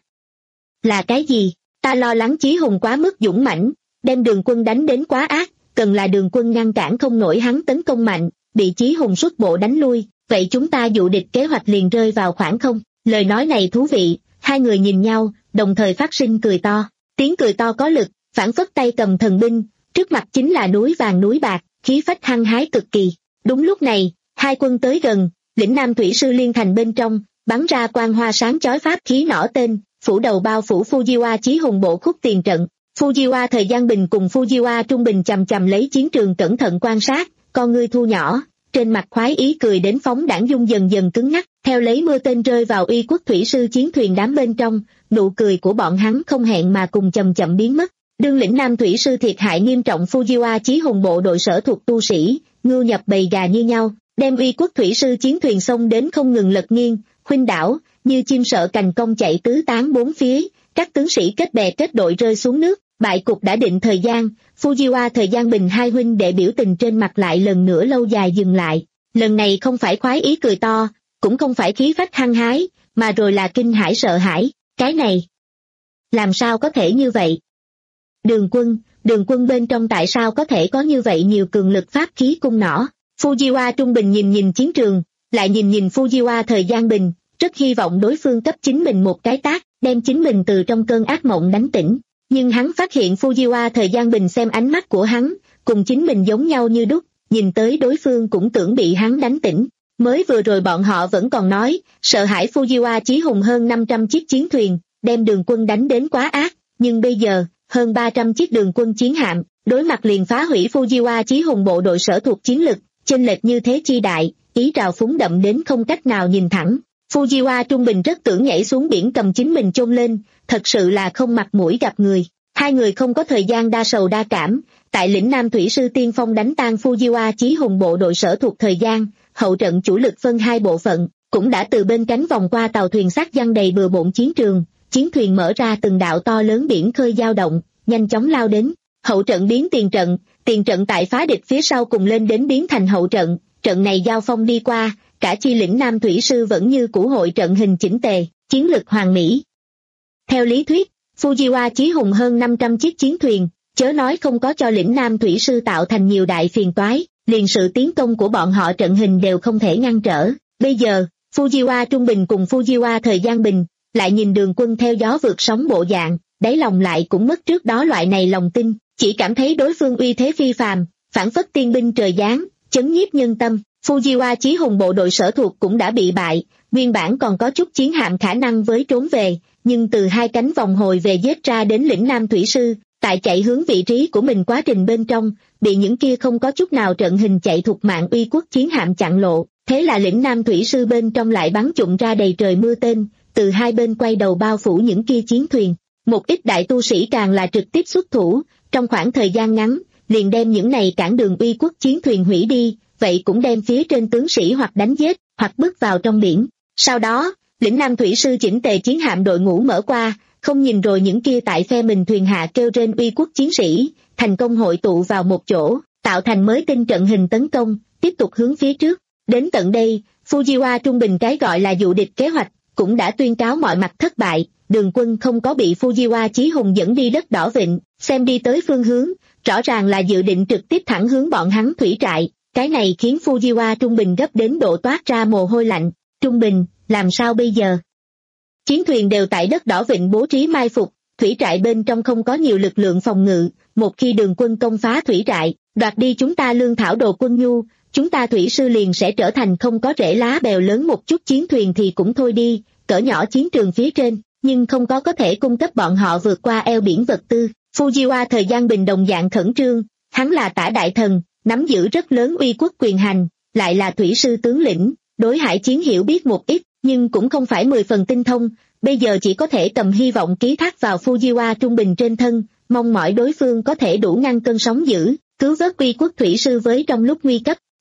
Là cái gì? Ta lo lắng Chí Hùng quá mức dũng mãnh, đem Đường Quân đánh đến quá ác, cần là Đường Quân ngăn cản không nổi hắn tấn công mạnh, bị Chí Hùng xuất bộ đánh lui, vậy chúng ta dụ địch kế hoạch liền rơi vào khoảng không. Lời nói này thú vị, hai người nhìn nhau, đồng thời phát sinh cười to, tiếng cười to có lực, phảng phất tay cầm thần binh, trước mặt chính là núi vàng núi bạc, khí phách hăng hái cực kỳ. Đúng lúc này, hai quân tới gần, lĩnh Nam Thủy Sư Liên Thành bên trong, bắn ra quang hoa sáng chói pháp khí nỏ tên, phủ đầu bao phủ Fujiwa Chí Hùng bộ khúc tiền trận. Fujiwa Thời Gian Bình cùng Fujiwa Trung Bình chầm chầm lấy chiến trường cẩn thận quan sát, con ngươi thu nhỏ, trên mặt khoái ý cười đến phóng đãng dung dần dần cứng ngắc, theo lấy mưa tên rơi vào Uy Quốc Thủy Sư chiến thuyền đám bên trong, nụ cười của bọn hắn không hẹn mà cùng chậm chậm biến mất. Đương lĩnh Nam Thủy Sư thiệt hại nghiêm trọng Fujiwa Chí Hùng bộ đội sở thuộc tu sĩ, ngưu nhập bầy gà như nhau, đem Uy Quốc Thủy Sư chiến thuyền xông đến không ngừng lật nghiêng, khuynh đảo, như chim sợ cành cong chạy tứ tán bốn phía, các tướng sĩ kết bè kết đội rơi xuống nước, bại cục đã định thời gian. Fujiwa Thời Gian Bình hai huynh đệ biểu tình trên mặt lại lần nữa lâu dài dừng lại, lần này không phải khoái ý cười to, cũng không phải khí phách hăng hái, mà rồi là kinh hãi sợ hãi, cái này, làm sao có thể như vậy? Đường Quân, Đường Quân bên trong tại sao có thể có như vậy nhiều cường lực pháp khí cung nỏ? Fujiwa Trung Bình nhìn nhìn chiến trường, lại nhìn nhìn Fujiwa Thời Gian Bình, rất hy vọng đối phương cấp chính mình một cái tát, đem chính mình từ trong cơn ác mộng đánh tỉnh. Nhưng hắn phát hiện Fujiwa Thời Gian Bình xem ánh mắt của hắn, cùng chính mình giống nhau như đúc, nhìn tới đối phương cũng tưởng bị hắn đánh tỉnh. Mới vừa rồi bọn họ vẫn còn nói, sợ hãi Fujiwa Chí Hùng hơn năm trăm chiếc chiến thuyền, đem Đường Quân đánh đến quá ác, nhưng bây giờ, hơn ba trăm chiếc Đường Quân chiến hạm, đối mặt liền phá hủy Fujiwa Chí Hùng bộ đội sở thuộc chiến lực, chênh lệch như thế chi đại, ý trào phúng đậm đến không cách nào nhìn thẳng. Fujiwa Trung Bình rất tưởng nhảy xuống biển cầm chính mình chôn lên, thật sự là không mặt mũi gặp người. Hai người không có thời gian đa sầu đa cảm, tại lĩnh Nam Thủy Sư tiên phong đánh tan Fujiwa Chí Hùng bộ đội sở thuộc thời gian, hậu trận chủ lực phân hai bộ phận, cũng đã từ bên cánh vòng qua tàu thuyền sắt giăng đầy bừa bộn chiến trường, chiến thuyền mở ra từng đạo to lớn biển khơi dao động, nhanh chóng lao đến. Hậu trận biến tiền trận, tiền trận tại phá địch phía sau cùng lên đến biến thành hậu trận, trận này giao phong đi qua, cả chi lĩnh Nam Thủy Sư vẫn như cũ hội trận hình chỉnh tề, chiến lực hoàn mỹ. Theo lý thuyết, Fujiwa Chí Hùng hơn năm trăm chiếc chiến thuyền, chớ nói không có cho lĩnh Nam Thủy Sư tạo thành nhiều đại phiền toái, liền sự tiến công của bọn họ trận hình đều không thể ngăn trở. Bây giờ, Fujiwa Trung Bình cùng Fujiwa Thời Gian Bình, lại nhìn Đường Quân theo gió vượt sóng bộ dạng, đáy lòng lại cũng mất trước đó loại này lòng tin, chỉ cảm thấy đối phương uy thế phi phàm, phảng phất tiên binh trời giáng, chấn nhiếp nhân tâm. Fujiwa Chí Hùng bộ đội sở thuộc cũng đã bị bại, nguyên bản còn có chút chiến hạm khả năng với trốn về, nhưng từ hai cánh vòng hồi về giết ra đến lĩnh Nam Thủy Sư, tại chạy hướng vị trí của mình quá trình bên trong, bị những kia không có chút nào trận hình chạy thuộc mạng Uy Quốc chiến hạm chặn lộ, thế là lĩnh Nam Thủy Sư bên trong lại bắn trụm ra đầy trời mưa tên, từ hai bên quay đầu bao phủ những kia chiến thuyền. Một ít đại tu sĩ càng là trực tiếp xuất thủ, trong khoảng thời gian ngắn, liền đem những này cản đường Uy Quốc chiến thuyền hủy đi, vậy cũng đem phía trên tướng sĩ hoặc đánh giết, hoặc bước vào trong biển. Sau đó, lĩnh Nam Thủy Sư chỉnh tề chiến hạm đội ngũ mở qua, không nhìn rồi những kia tại phe mình thuyền hạ kêu trên Uy Quốc chiến sĩ, thành công hội tụ vào một chỗ, tạo thành mới tinh trận hình tấn công, tiếp tục hướng phía trước. Đến tận đây, Fujiwa Trung Bình cái gọi là dụ địch kế hoạch, cũng đã tuyên cáo mọi mặt thất bại. Đường Quân không có bị Fujiwa Chí Hùng dẫn đi đất đỏ vịnh, xem đi tới phương hướng, rõ ràng là dự định trực tiếp thẳng hướng bọn hắn thủy trại. Cái này khiến Fujiwa Trung Bình gấp đến độ toát ra mồ hôi lạnh. Trung Bình, làm sao bây giờ? Chiến thuyền đều tại đất đỏ vịnh bố trí mai phục, thủy trại bên trong không có nhiều lực lượng phòng ngự, một khi Đường Quân công phá thủy trại, đoạt đi chúng ta lương thảo đồ quân nhu, chúng ta Thủy Sư liền sẽ trở thành không có rễ lá bèo lớn một chút chiến thuyền thì cũng thôi đi, cỡ nhỏ chiến trường phía trên, nhưng không có có thể cung cấp bọn họ vượt qua eo biển vật tư. Fujiwa Thời Gian Bình đồng dạng khẩn trương, hắn là tả đại thần, nắm giữ rất lớn uy quốc quyền hành, lại là Thủy Sư tướng lĩnh, đối hải chiến hiểu biết một ít, nhưng cũng không phải mười phần tinh thông, bây giờ chỉ có thể cầm hy vọng ký thác vào Fujiwa Trung Bình trên thân, mong mỏi đối phương có thể đủ ngăn cơn sóng dữ, cứu vớt uy quốc Thủy Sư với trong lúc nguy cấp.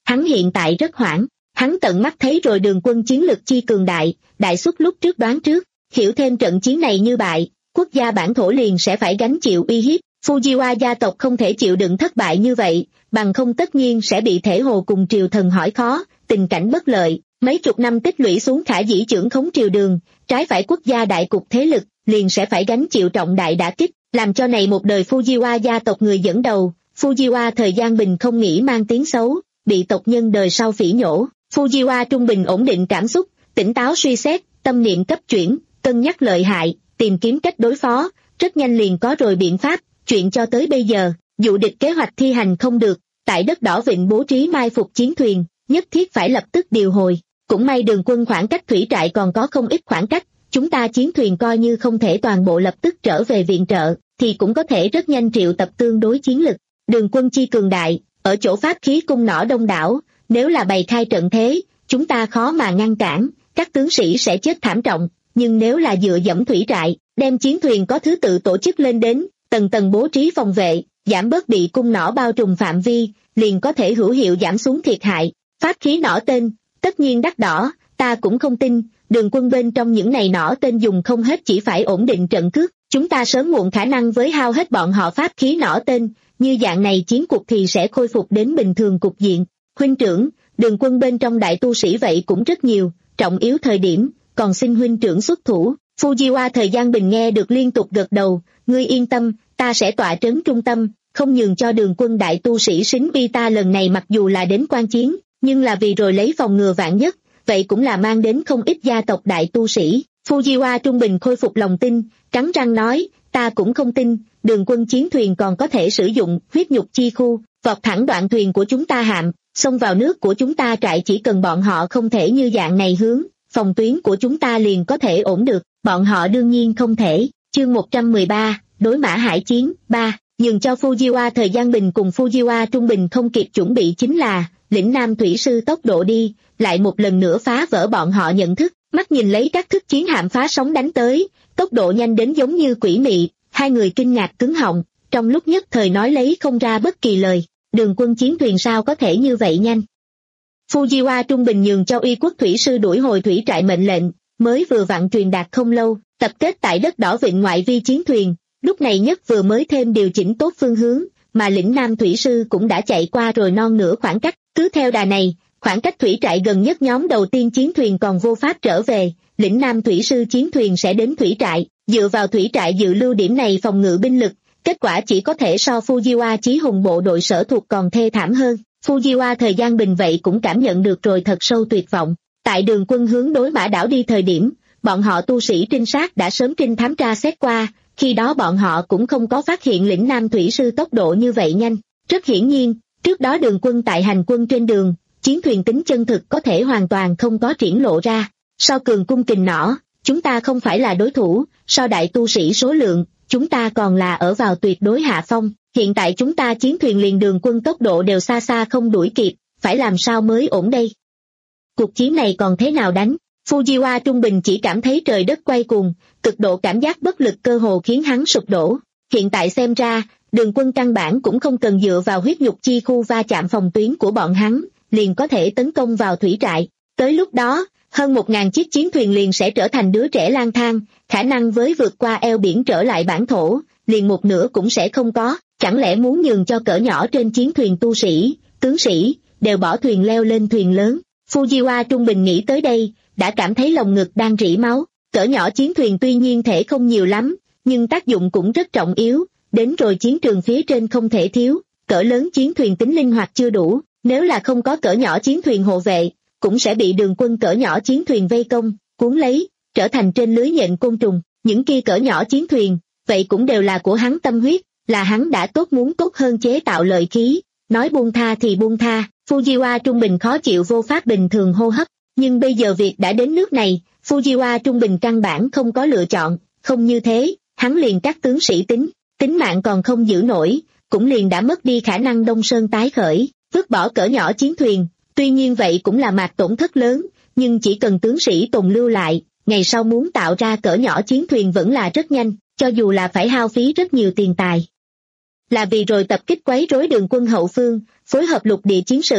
Hắn hiện tại rất hoảng, hắn tận mắt thấy rồi Đường quân chiến lực chi cường đại, đại suất lúc trước đoán trước, hiểu thêm trận chiến này như bại, quốc gia bản thổ liền sẽ phải gánh chịu uy hiếp. Fujiwara gia tộc không thể chịu đựng thất bại như vậy, bằng không tất nhiên sẽ bị Thể Hồ cùng triều thần hỏi khó, tình cảnh bất lợi, mấy chục năm tích lũy xuống khả dĩ trưởng khống triều Đường, trái phải quốc gia đại cục thế lực, liền sẽ phải gánh chịu trọng đại đả kích, làm cho này một đời Fujiwara gia tộc người dẫn đầu. Fujiwara thời gian bình không nghĩ mang tiếng xấu, bị tộc nhân đời sau phỉ nhổ. Fujiwara trung bình ổn định cảm xúc, tỉnh táo suy xét, tâm niệm cấp chuyển, cân nhắc lợi hại, tìm kiếm cách đối phó, rất nhanh liền có rồi biện pháp. Chuyện cho tới bây giờ, dụ địch kế hoạch thi hành không được, tại đất đỏ vịnh bố trí mai phục chiến thuyền, nhất thiết phải lập tức điều hồi. Cũng may Đường quân khoảng cách thủy trại còn có không ít khoảng cách, chúng ta chiến thuyền coi như không thể toàn bộ lập tức trở về viện trợ, thì cũng có thể rất nhanh triệu tập tương đối chiến lực. Đường quân chi cường đại, ở chỗ pháp khí cung nỏ đông đảo, nếu là bày khai trận thế, chúng ta khó mà ngăn cản, các tướng sĩ sẽ chết thảm trọng, nhưng nếu là dựa dẫm thủy trại, đem chiến thuyền có thứ tự tổ chức lên đến, tầng tầng bố trí phòng vệ, giảm bớt bị cung nỏ bao trùm phạm vi, liền có thể hữu hiệu giảm xuống thiệt hại. Pháp khí nỏ tên, tất nhiên đắt đỏ, ta cũng không tin, Đường quân bên trong những này nỏ tên dùng không hết chỉ phải ổn định trận cước, chúng ta sớm muộn khả năng với hao hết bọn họ pháp khí nỏ tên, như dạng này chiến cuộc thì sẽ khôi phục đến bình thường cục diện. Huynh trưởng, Đường quân bên trong đại tu sĩ vậy cũng rất nhiều, trọng yếu thời điểm, còn xin huynh trưởng xuất thủ. Fujiwara thời gian bình nghe được liên tục gật đầu, ngươi yên tâm, ta sẽ tọa trấn trung tâm, không nhường cho Đường quân đại tu sĩ xính bi. Ta lần này mặc dù là đến quan chiến, nhưng là vì rồi lấy phòng ngừa vạn nhất, vậy cũng là mang đến không ít gia tộc đại tu sĩ. Fujiwara trung bình khôi phục lòng tin, cắn răng nói, ta cũng không tin, Đường quân chiến thuyền còn có thể sử dụng huyết nhục chi khu, vọt thẳng đoạn thuyền của chúng ta hạm, xông vào nước của chúng ta trại, chỉ cần bọn họ không thể như dạng này hướng, phòng tuyến của chúng ta liền có thể ổn được, bọn họ đương nhiên không thể. Chương một trăm mười ba, đối mã hải chiến. Ba, nhường cho Fujiwara thời gian bình cùng Fujiwara trung bình không kịp chuẩn bị chính là, lĩnh Nam thủy sư tốc độ đi, lại một lần nữa phá vỡ bọn họ nhận thức, mắt nhìn lấy các thức chiến hạm phá sóng đánh tới, tốc độ nhanh đến giống như quỷ mị, hai người kinh ngạc cứng họng, trong lúc nhất thời nói lấy không ra bất kỳ lời. Đường quân chiến thuyền sao có thể như vậy nhanh? Fujiwara trung bình nhường cho uy quốc thủy sư đuổi hồi thủy trại mệnh lệnh, mới vừa vặn truyền đạt không lâu, tập kết tại đất đỏ vịnh ngoại vi chiến thuyền, lúc này nhất vừa mới thêm điều chỉnh tốt phương hướng, mà lĩnh Nam thủy sư cũng đã chạy qua rồi non nửa khoảng cách, cứ theo đà này, khoảng cách thủy trại gần nhất nhóm đầu tiên chiến thuyền còn vô pháp trở về, lĩnh Nam thủy sư chiến thuyền sẽ đến thủy trại, dựa vào thủy trại dự lưu điểm này phòng ngự binh lực, kết quả chỉ có thể so Fujiwara chí hùng bộ đội sở thuộc còn thê thảm hơn. Fujiwara thời gian bình vậy cũng cảm nhận được rồi thật sâu tuyệt vọng. Tại Đường quân hướng đối mã đảo đi thời điểm, bọn họ tu sĩ trinh sát đã sớm trinh thám tra xét qua, khi đó bọn họ cũng không có phát hiện lĩnh Nam thủy sư tốc độ như vậy nhanh. Rất hiển nhiên, trước đó Đường quân tại hành quân trên đường, chiến thuyền tính chân thực có thể hoàn toàn không có triển lộ ra. Sau cường cung kình nỏ, chúng ta không phải là đối thủ, sau đại tu sĩ số lượng, chúng ta còn là ở vào tuyệt đối hạ phong. Hiện tại chúng ta chiến thuyền liền Đường quân tốc độ đều xa xa không đuổi kịp, phải làm sao mới ổn đây? Cuộc chiến này còn thế nào đánh? Fujiwara trung bình chỉ cảm thấy trời đất quay cuồng, cực độ cảm giác bất lực cơ hồ khiến hắn sụp đổ. Hiện tại xem ra, Đường quân căn bản cũng không cần dựa vào huyết nhục chi khu va chạm phòng tuyến của bọn hắn, liền có thể tấn công vào thủy trại. Tới lúc đó, hơn một ngàn chiếc chiến thuyền liền sẽ trở thành đứa trẻ lang thang, khả năng với vượt qua eo biển trở lại bản thổ, liền một nửa cũng sẽ không có. Chẳng lẽ muốn nhường cho cỡ nhỏ trên chiến thuyền tu sĩ, tướng sĩ, đều bỏ thuyền leo lên thuyền lớn? Fujiwara trung bình nghĩ tới đây, đã cảm thấy lồng ngực đang rỉ máu. Cỡ nhỏ chiến thuyền tuy nhiên thể không nhiều lắm, nhưng tác dụng cũng rất trọng yếu, đến rồi chiến trường phía trên không thể thiếu. Cỡ lớn chiến thuyền tính linh hoạt chưa đủ, nếu là không có cỡ nhỏ chiến thuyền hộ vệ, cũng sẽ bị Đường quân cỡ nhỏ chiến thuyền vây công, cuốn lấy, trở thành trên lưới nhện côn trùng. Những kia cỡ nhỏ chiến thuyền, vậy cũng đều là của hắn tâm huyết, là hắn đã tốt muốn tốt hơn chế tạo lợi khí, nói buông tha thì buông tha. Fujiwara trung bình khó chịu vô pháp bình thường hô hấp, nhưng bây giờ việc đã đến nước này, Fujiwara trung bình căn bản không có lựa chọn, không như thế, hắn liền các tướng sĩ tính, tính mạng còn không giữ nổi, cũng liền đã mất đi khả năng Đông Sơn tái khởi, vứt bỏ cỡ nhỏ chiến thuyền, tuy nhiên vậy cũng là mạc tổn thất lớn, nhưng chỉ cần tướng sĩ tồn lưu lại, ngày sau muốn tạo ra cỡ nhỏ chiến thuyền vẫn là rất nhanh, cho dù là phải hao phí rất nhiều tiền tài. Là vì rồi tập kích quấy rối Đường quân hậu phương, phối hợp lục địa chiến sự,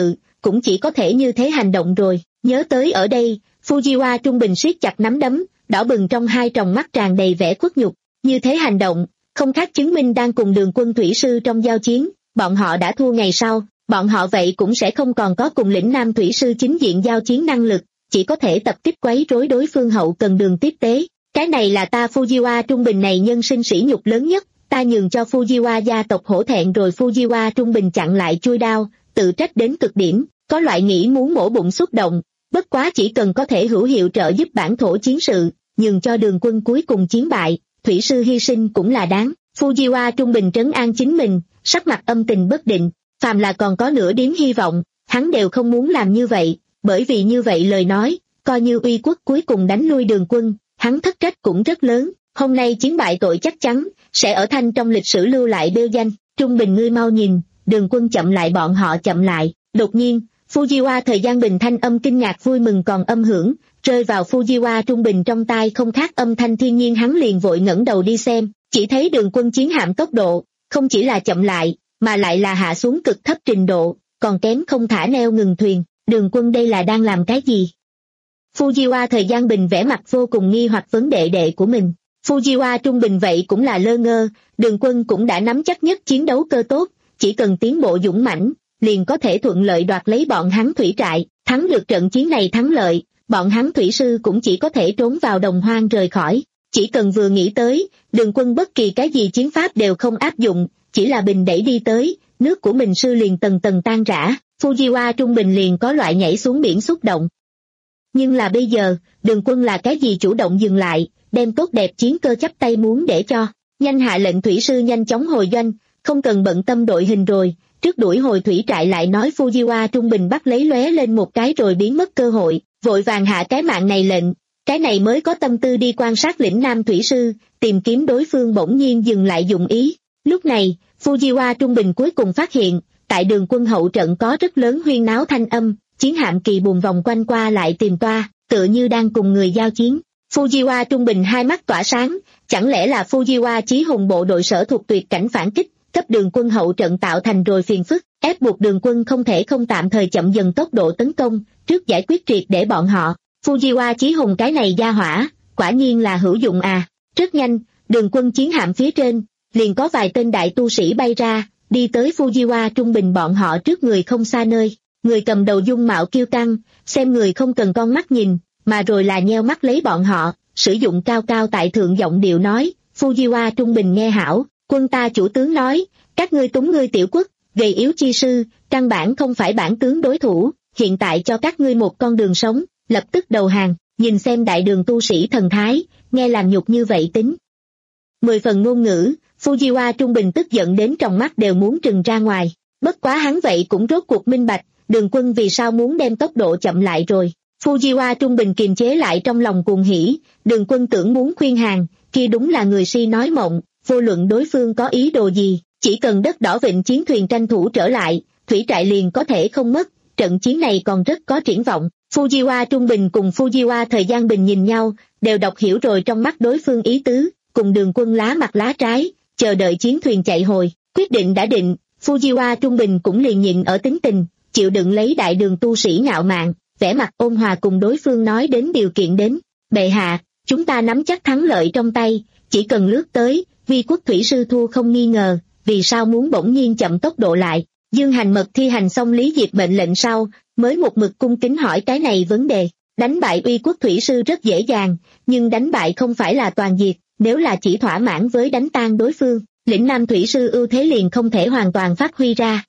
cũng chỉ có thể như thế hành động rồi. Nhớ tới ở đây, Fujiwara Trung Bình siết chặt nắm đấm, đỏ bừng trong hai tròng mắt tràn đầy vẻ khuất nhục. Như thế hành động, không khác chứng minh đang cùng Đường Quân thủy sư trong giao chiến, bọn họ đã thua ngày sau, bọn họ vậy cũng sẽ không còn có cùng lĩnh Nam thủy sư chính diện giao chiến năng lực, chỉ có thể tập kích quấy rối đối phương hậu cần đường tiếp tế. Cái này là ta Fujiwara Trung Bình này nhân sinh sỉ nhục lớn nhất, ta nhường cho Fujiwara gia tộc hổ thẹn rồi. Fujiwara Trung Bình chặn lại chui đao, tự trách đến cực điểm, có loại nghĩ muốn mổ bụng xúc động, bất quá chỉ cần có thể hữu hiệu trợ giúp bản thổ chiến sự, nhường cho Đường Quân cuối cùng chiến bại, thủy sư hy sinh cũng là đáng. Fujiwara Trung Bình trấn an chính mình, sắc mặt âm tình bất định, phàm là còn có nửa điểm hy vọng, hắn đều không muốn làm như vậy, bởi vì như vậy lời nói, coi như uy quốc cuối cùng đánh lui Đường Quân, hắn thất trách cũng rất lớn. Hôm nay chiến bại tội chắc chắn sẽ ở thanh trong lịch sử lưu lại bêu danh. Trung Bình ngươi mau nhìn, Đường Quân chậm lại, bọn họ chậm lại. Đột nhiên, Fujiwara Thời Gian Bình thanh âm kinh ngạc vui mừng còn âm hưởng, rơi vào Fujiwara Trung Bình trong tai không khác âm thanh thiên nhiên. Hắn liền vội ngẩng đầu đi xem, chỉ thấy Đường Quân chiến hạm tốc độ, không chỉ là chậm lại, mà lại là hạ xuống cực thấp trình độ, còn kém không thả neo ngừng thuyền. Đường Quân đây là đang làm cái gì? Fujiwara Thời Gian Bình vẻ mặt vô cùng nghi hoặc vấn đệ đệ của mình. Fujiwara Trung Bình vậy cũng là lơ ngơ, Đường Quân cũng đã nắm chắc nhất chiến đấu cơ tốt, chỉ cần tiến bộ dũng mãnh, liền có thể thuận lợi đoạt lấy bọn hắn thủy trại, thắng được trận chiến này thắng lợi, bọn hắn thủy sư cũng chỉ có thể trốn vào đồng hoang rời khỏi. Chỉ cần vừa nghĩ tới, Đường Quân bất kỳ cái gì chiến pháp đều không áp dụng, chỉ là bình đẩy đi tới, nước của mình sư liền tầng tầng tan rã, Fujiwara Trung Bình liền có loại nhảy xuống biển xúc động. Nhưng là bây giờ, Đường Quân là cái gì chủ động dừng lại, đem tốt đẹp chiến cơ chắp tay muốn để cho, nhanh hạ lệnh thủy sư nhanh chóng hồi doanh, không cần bận tâm đội hình rồi, trước đuổi hồi thủy trại lại nói. Fujiwara Trung Bình bắt lấy lóe lên một cái rồi biến mất cơ hội, vội vàng hạ cái mạng này lệnh, cái này mới có tâm tư đi quan sát lĩnh Nam thủy sư, tìm kiếm đối phương bỗng nhiên dừng lại dụng ý. Lúc này, Fujiwara Trung Bình cuối cùng phát hiện, tại Đường Quân hậu trận có rất lớn huyên náo thanh âm, chiến hạm kỳ buồm vòng quanh qua lại tìm toa, tựa như đang cùng người giao chiến. Fujiwara Trung Bình hai mắt tỏa sáng, chẳng lẽ là Fujiwara Chí Hùng bộ đội sở thuộc tuyệt cảnh phản kích, cấp Đường Quân hậu trận tạo thành rồi phiền phức, ép buộc Đường Quân không thể không tạm thời chậm dần tốc độ tấn công, trước giải quyết triệt để bọn họ. Fujiwara Chí Hùng cái này gia hỏa, quả nhiên là hữu dụng à. Rất nhanh, Đường Quân chiến hạm phía trên, liền có vài tên đại tu sĩ bay ra, đi tới Fujiwara Trung Bình bọn họ trước người không xa nơi. Người cầm đầu dung mạo kiêu căng, xem người không cần con mắt nhìn, mà rồi là nheo mắt lấy bọn họ, sử dụng cao cao tại thượng giọng điệu nói. Fujiwara Trung Bình nghe hảo, quân ta chủ tướng nói, các ngươi túng ngươi tiểu quốc, gầy yếu chi sư, căn bản không phải bản tướng đối thủ, hiện tại cho các ngươi một con đường sống, lập tức đầu hàng. Nhìn xem đại đường tu sĩ thần thái, nghe làm nhục như vậy tính mười phần ngôn ngữ, Fujiwara Trung Bình tức giận đến trong mắt đều muốn trừng ra ngoài. Bất quá hắn vậy cũng rốt cuộc minh bạch, Đường Quân vì sao muốn đem tốc độ chậm lại rồi. Fujiwara Trung Bình kiềm chế lại trong lòng cuồng hỉ, Đường Quân tưởng muốn khuyên hàng, kia đúng là người si nói mộng, vô luận đối phương có ý đồ gì, chỉ cần đất đỏ vịnh chiến thuyền tranh thủ trở lại, thủy trại liền có thể không mất, trận chiến này còn rất có triển vọng. Fujiwara Trung Bình cùng Fujiwara Thời Gian Bình nhìn nhau, đều đọc hiểu rồi trong mắt đối phương ý tứ, cùng Đường Quân lá mặt lá trái, chờ đợi chiến thuyền chạy hồi, quyết định đã định, Fujiwara Trung Bình cũng liền nhịn ở tính tình, chịu đựng lấy đại đường tu sĩ ngạo mạn, vẻ mặt ôn hòa cùng đối phương nói đến điều kiện đến. Bệ hạ, chúng ta nắm chắc thắng lợi trong tay, chỉ cần lướt tới, vi quốc thủy sư thua không nghi ngờ, vì sao muốn bỗng nhiên chậm tốc độ lại. Dương Hành Mật thi hành xong Lý Diệp mệnh lệnh sau, mới một mực cung kính hỏi cái này vấn đề. Đánh bại uy quốc thủy sư rất dễ dàng, nhưng đánh bại không phải là toàn diệt, nếu là chỉ thỏa mãn với đánh tan đối phương, lĩnh Nam thủy sư ưu thế liền không thể hoàn toàn phát huy ra.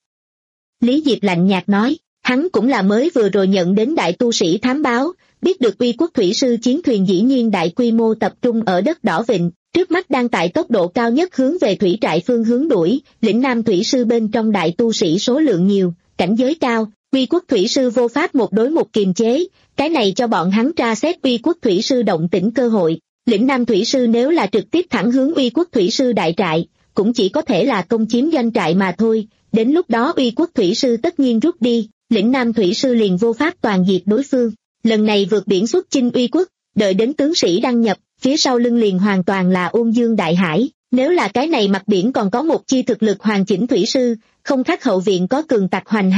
Lý Diệp lạnh nhạt nói, hắn cũng là mới vừa rồi nhận đến đại tu sĩ thám báo, biết được uy quốc thủy sư chiến thuyền dĩ nhiên đại quy mô tập trung ở đất đỏ vịnh, trước mắt đang tại tốc độ cao nhất hướng về thủy trại phương hướng đuổi, lĩnh Nam thủy sư bên trong đại tu sĩ số lượng nhiều, cảnh giới cao, uy quốc thủy sư vô pháp một đối một kiềm chế, cái này cho bọn hắn tra xét uy quốc thủy sư động tĩnh cơ hội. Lĩnh Nam thủy sư nếu là trực tiếp thẳng hướng uy quốc thủy sư đại trại, cũng chỉ có thể là công chiếm doanh trại mà thôi, đến lúc đó uy quốc thủy sư tất nhiên rút đi, lĩnh Nam thủy sư liền vô pháp toàn diệt đối phương. Lần này vượt biển xuất chinh uy quốc, đợi đến tướng sĩ đăng nhập, phía sau lưng liền hoàn toàn là Ôn Dương Đại Hải, nếu là cái này mặt biển còn có một chi thực lực hoàn chỉnh thủy sư, không khác hậu viện có cường tặc hoành hành,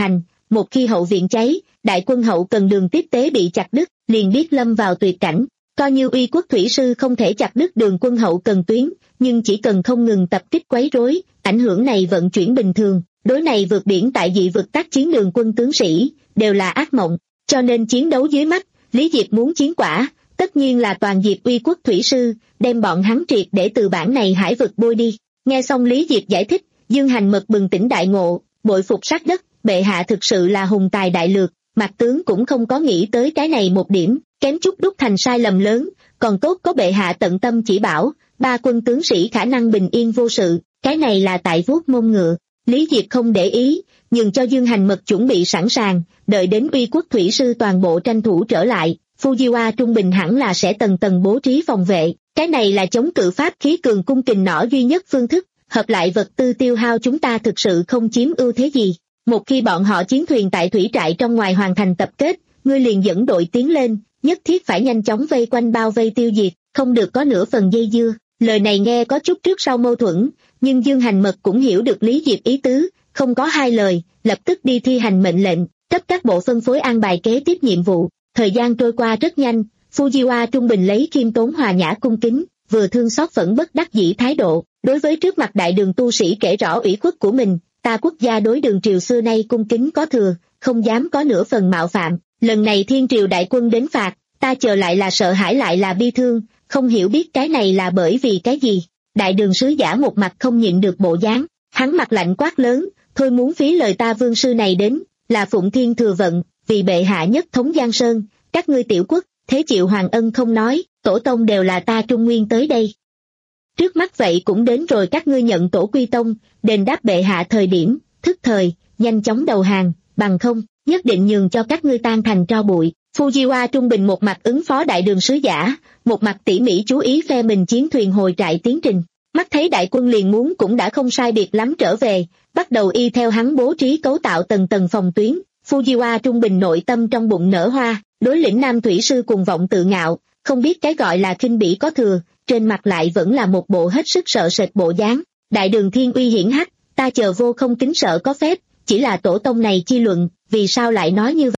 một khi hậu viện cháy, đại quân hậu cần đường tiếp tế bị chặt đứt, liền biết lâm vào tuyệt cảnh. Coi như Uy Quốc thủy sư không thể chặt đứt đường quân hậu cần tuyến, nhưng chỉ cần không ngừng tập kích quấy rối, ảnh hưởng này vận chuyển bình thường, đối này vượt biển tại dị vực tác chiến đường quân tướng sĩ, đều là ác mộng, cho nên chiến đấu dưới mắt, Lý Diệp muốn chiến quả, tất nhiên là toàn diệt Uy Quốc thủy sư, đem bọn hắn triệt để từ bản này hải vực bôi đi. Nghe xong Lý Diệp giải thích, Dương Hành Mật bừng tỉnh đại ngộ, bội phục sát đất, bệ hạ thực sự là hùng tài đại lược, mặt tướng cũng không có nghĩ tới cái này một điểm, kém chút đúc thành sai lầm lớn, còn tốt có bệ hạ tận tâm chỉ bảo, ba quân tướng sĩ khả năng bình yên vô sự, cái này là tại vuốt mông ngựa. Lý Diệp không để ý, nhường cho Dương Hành Mật chuẩn bị sẵn sàng, đợi đến Uy Quốc thủy sư toàn bộ tranh thủ trở lại, Fujiwa Trung Bình hẳn là sẽ tầng tầng bố trí phòng vệ, cái này là chống cự pháp khí cường cung kình nỏ duy nhất phương thức, hợp lại vật tư tiêu hao chúng ta thực sự không chiếm ưu thế gì. Một khi bọn họ chiến thuyền tại thủy trại trong ngoài hoàn thành tập kết, ngươi liền dẫn đội tiến lên, nhất thiết phải nhanh chóng vây quanh bao vây tiêu diệt, không được có nửa phần dây dưa. Lời này nghe có chút trước sau mâu thuẫn, nhưng Dương Hành Mật cũng hiểu được Lý Diệp ý tứ, không có hai lời, lập tức đi thi hành mệnh lệnh, cấp các bộ phân phối an bài kế tiếp nhiệm vụ. Thời gian trôi qua rất nhanh, Fujiwa Trung Bình lấy khiêm tốn hòa nhã cung kính, vừa thương xót vẫn bất đắc dĩ thái độ, đối với trước mặt đại đường tu sĩ kể rõ ủy khuất của mình, ta quốc gia đối đường triều xưa nay cung kính có thừa, không dám có nửa phần mạo phạm, lần này thiên triều đại quân đến phạt, ta chờ lại là sợ hãi lại là bi thương, không hiểu biết cái này là bởi vì cái gì. Đại đường sứ giả một mặt không nhịn được bộ dáng, hắn mặt lạnh quát lớn, thôi muốn phí lời ta vương sư này đến, là phụng thiên thừa vận, vì bệ hạ nhất thống Giang Sơn, các ngươi tiểu quốc, thế chịu hoàng ân không nói, tổ tông đều là ta Trung Nguyên tới đây. Trước mắt vậy cũng đến rồi các ngươi nhận tổ quy tông, đền đáp bệ hạ thời điểm, thức thời, nhanh chóng đầu hàng, bằng không, nhất định nhường cho các ngươi tan thành tro bụi. Fujiwa Trung Bình một mặt ứng phó đại đường sứ giả, một mặt tỉ mỉ chú ý phe mình chiến thuyền hồi trại tiến trình. Mắt thấy đại quân liền muốn cũng đã không sai biệt lắm trở về, bắt đầu y theo hắn bố trí cấu tạo tầng tầng phòng tuyến. Fujiwa Trung Bình nội tâm trong bụng nở hoa, đối lĩnh nam thủy sư cùng vọng tự ngạo, không biết cái gọi là khinh bỉ có thừa, trên mặt lại vẫn là một bộ hết sức sợ sệt bộ dáng. Đại đường thiên uy hiển hách, ta chờ vô không kính sợ có phép, chỉ là tổ tông này chi luận, vì sao lại nói như vậy?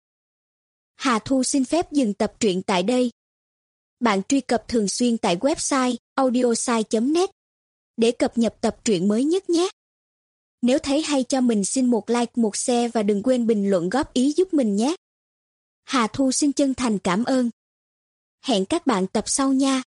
Hà Thu xin phép dừng tập truyện tại đây. Bạn truy cập thường xuyên tại website audiosai chấm net để cập nhật tập truyện mới nhất nhé. Nếu thấy hay cho mình xin một like, một share và đừng quên bình luận góp ý giúp mình nhé. Hà Thu xin chân thành cảm ơn. Hẹn các bạn tập sau nha.